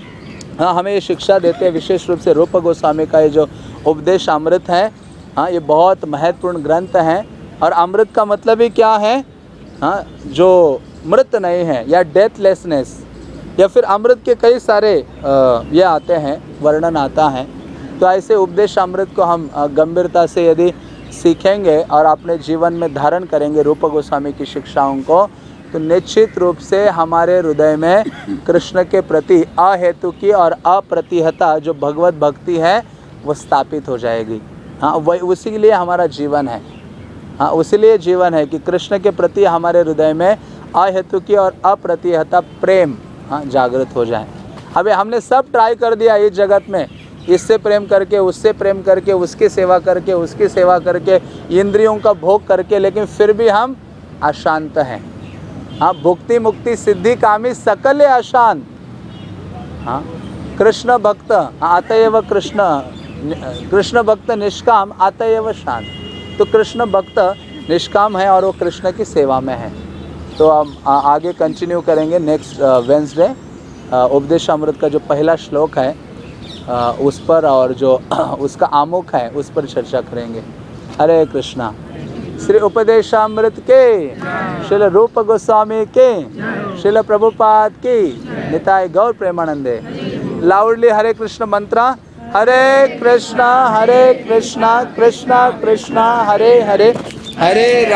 [SPEAKER 2] हाँ हमें ये शिक्षा देते हैं, विशेष रूप से रूप गोस्वामी का ये जो उपदेश अमृत है, हाँ ये बहुत महत्वपूर्ण ग्रंथ है। और अमृत का मतलब ही क्या है? हाँ जो मृत नहीं है या डेथलेसनेस, या फिर अमृत के कई सारे ये आते हैं, वर्णन आता है। तो ऐसे उपदेश अमृत को हम गंभीरता से यदि सीखेंगे और अपने जीवन में धारण करेंगे रूप गोस्वामी की शिक्षाओं को, तो निश्चित रूप से हमारे हृदय में कृष्ण के प्रति अहेतु की और अप्रतिहता जो भगवत भक्ति है वो स्थापित हो जाएगी। हाँ वही उसी के लिए हमारा जीवन है। हाँ उसी लिए जीवन है कि कृष्ण के प्रति हमारे हृदय में अहेतु की और अप्रतिहता प्रेम हाँ जागृत हो जाए। अबे हमने सब ट्राई कर दिया इस जगत में, इससे प्रेम करके, उससे प्रेम करके, उसकी सेवा करके, उसकी सेवा करके, इंद्रियों का भोग करके, लेकिन फिर भी हम अशांत हैं। हाँ भुक्ति मुक्ति सिद्धि कामी सकल अशांत। हाँ कृष्ण भक्त आतएव कृष्ण, कृष्ण भक्त निष्काम आतएव शांत। तो कृष्ण भक्त निष्काम है और वो कृष्ण की सेवा में है। तो हम आगे कंटिन्यू करेंगे नेक्स्ट वेंसडे। उपदेश अमृत का जो पहला श्लोक है उस पर, और जो उसका आमुख है उस पर चर्चा करेंगे। हरे कृष्णा। श्री उपदेशामृत के, श्रील रूप गोस्वामी के, श्रील प्रभुपाद की निताय गौर प्रेमानंदे। लाउडली हरे कृष्ण मंत्रा। हरे कृष्णा हरे कृष्णा कृष्णा कृष्णा हरे हरे, हरे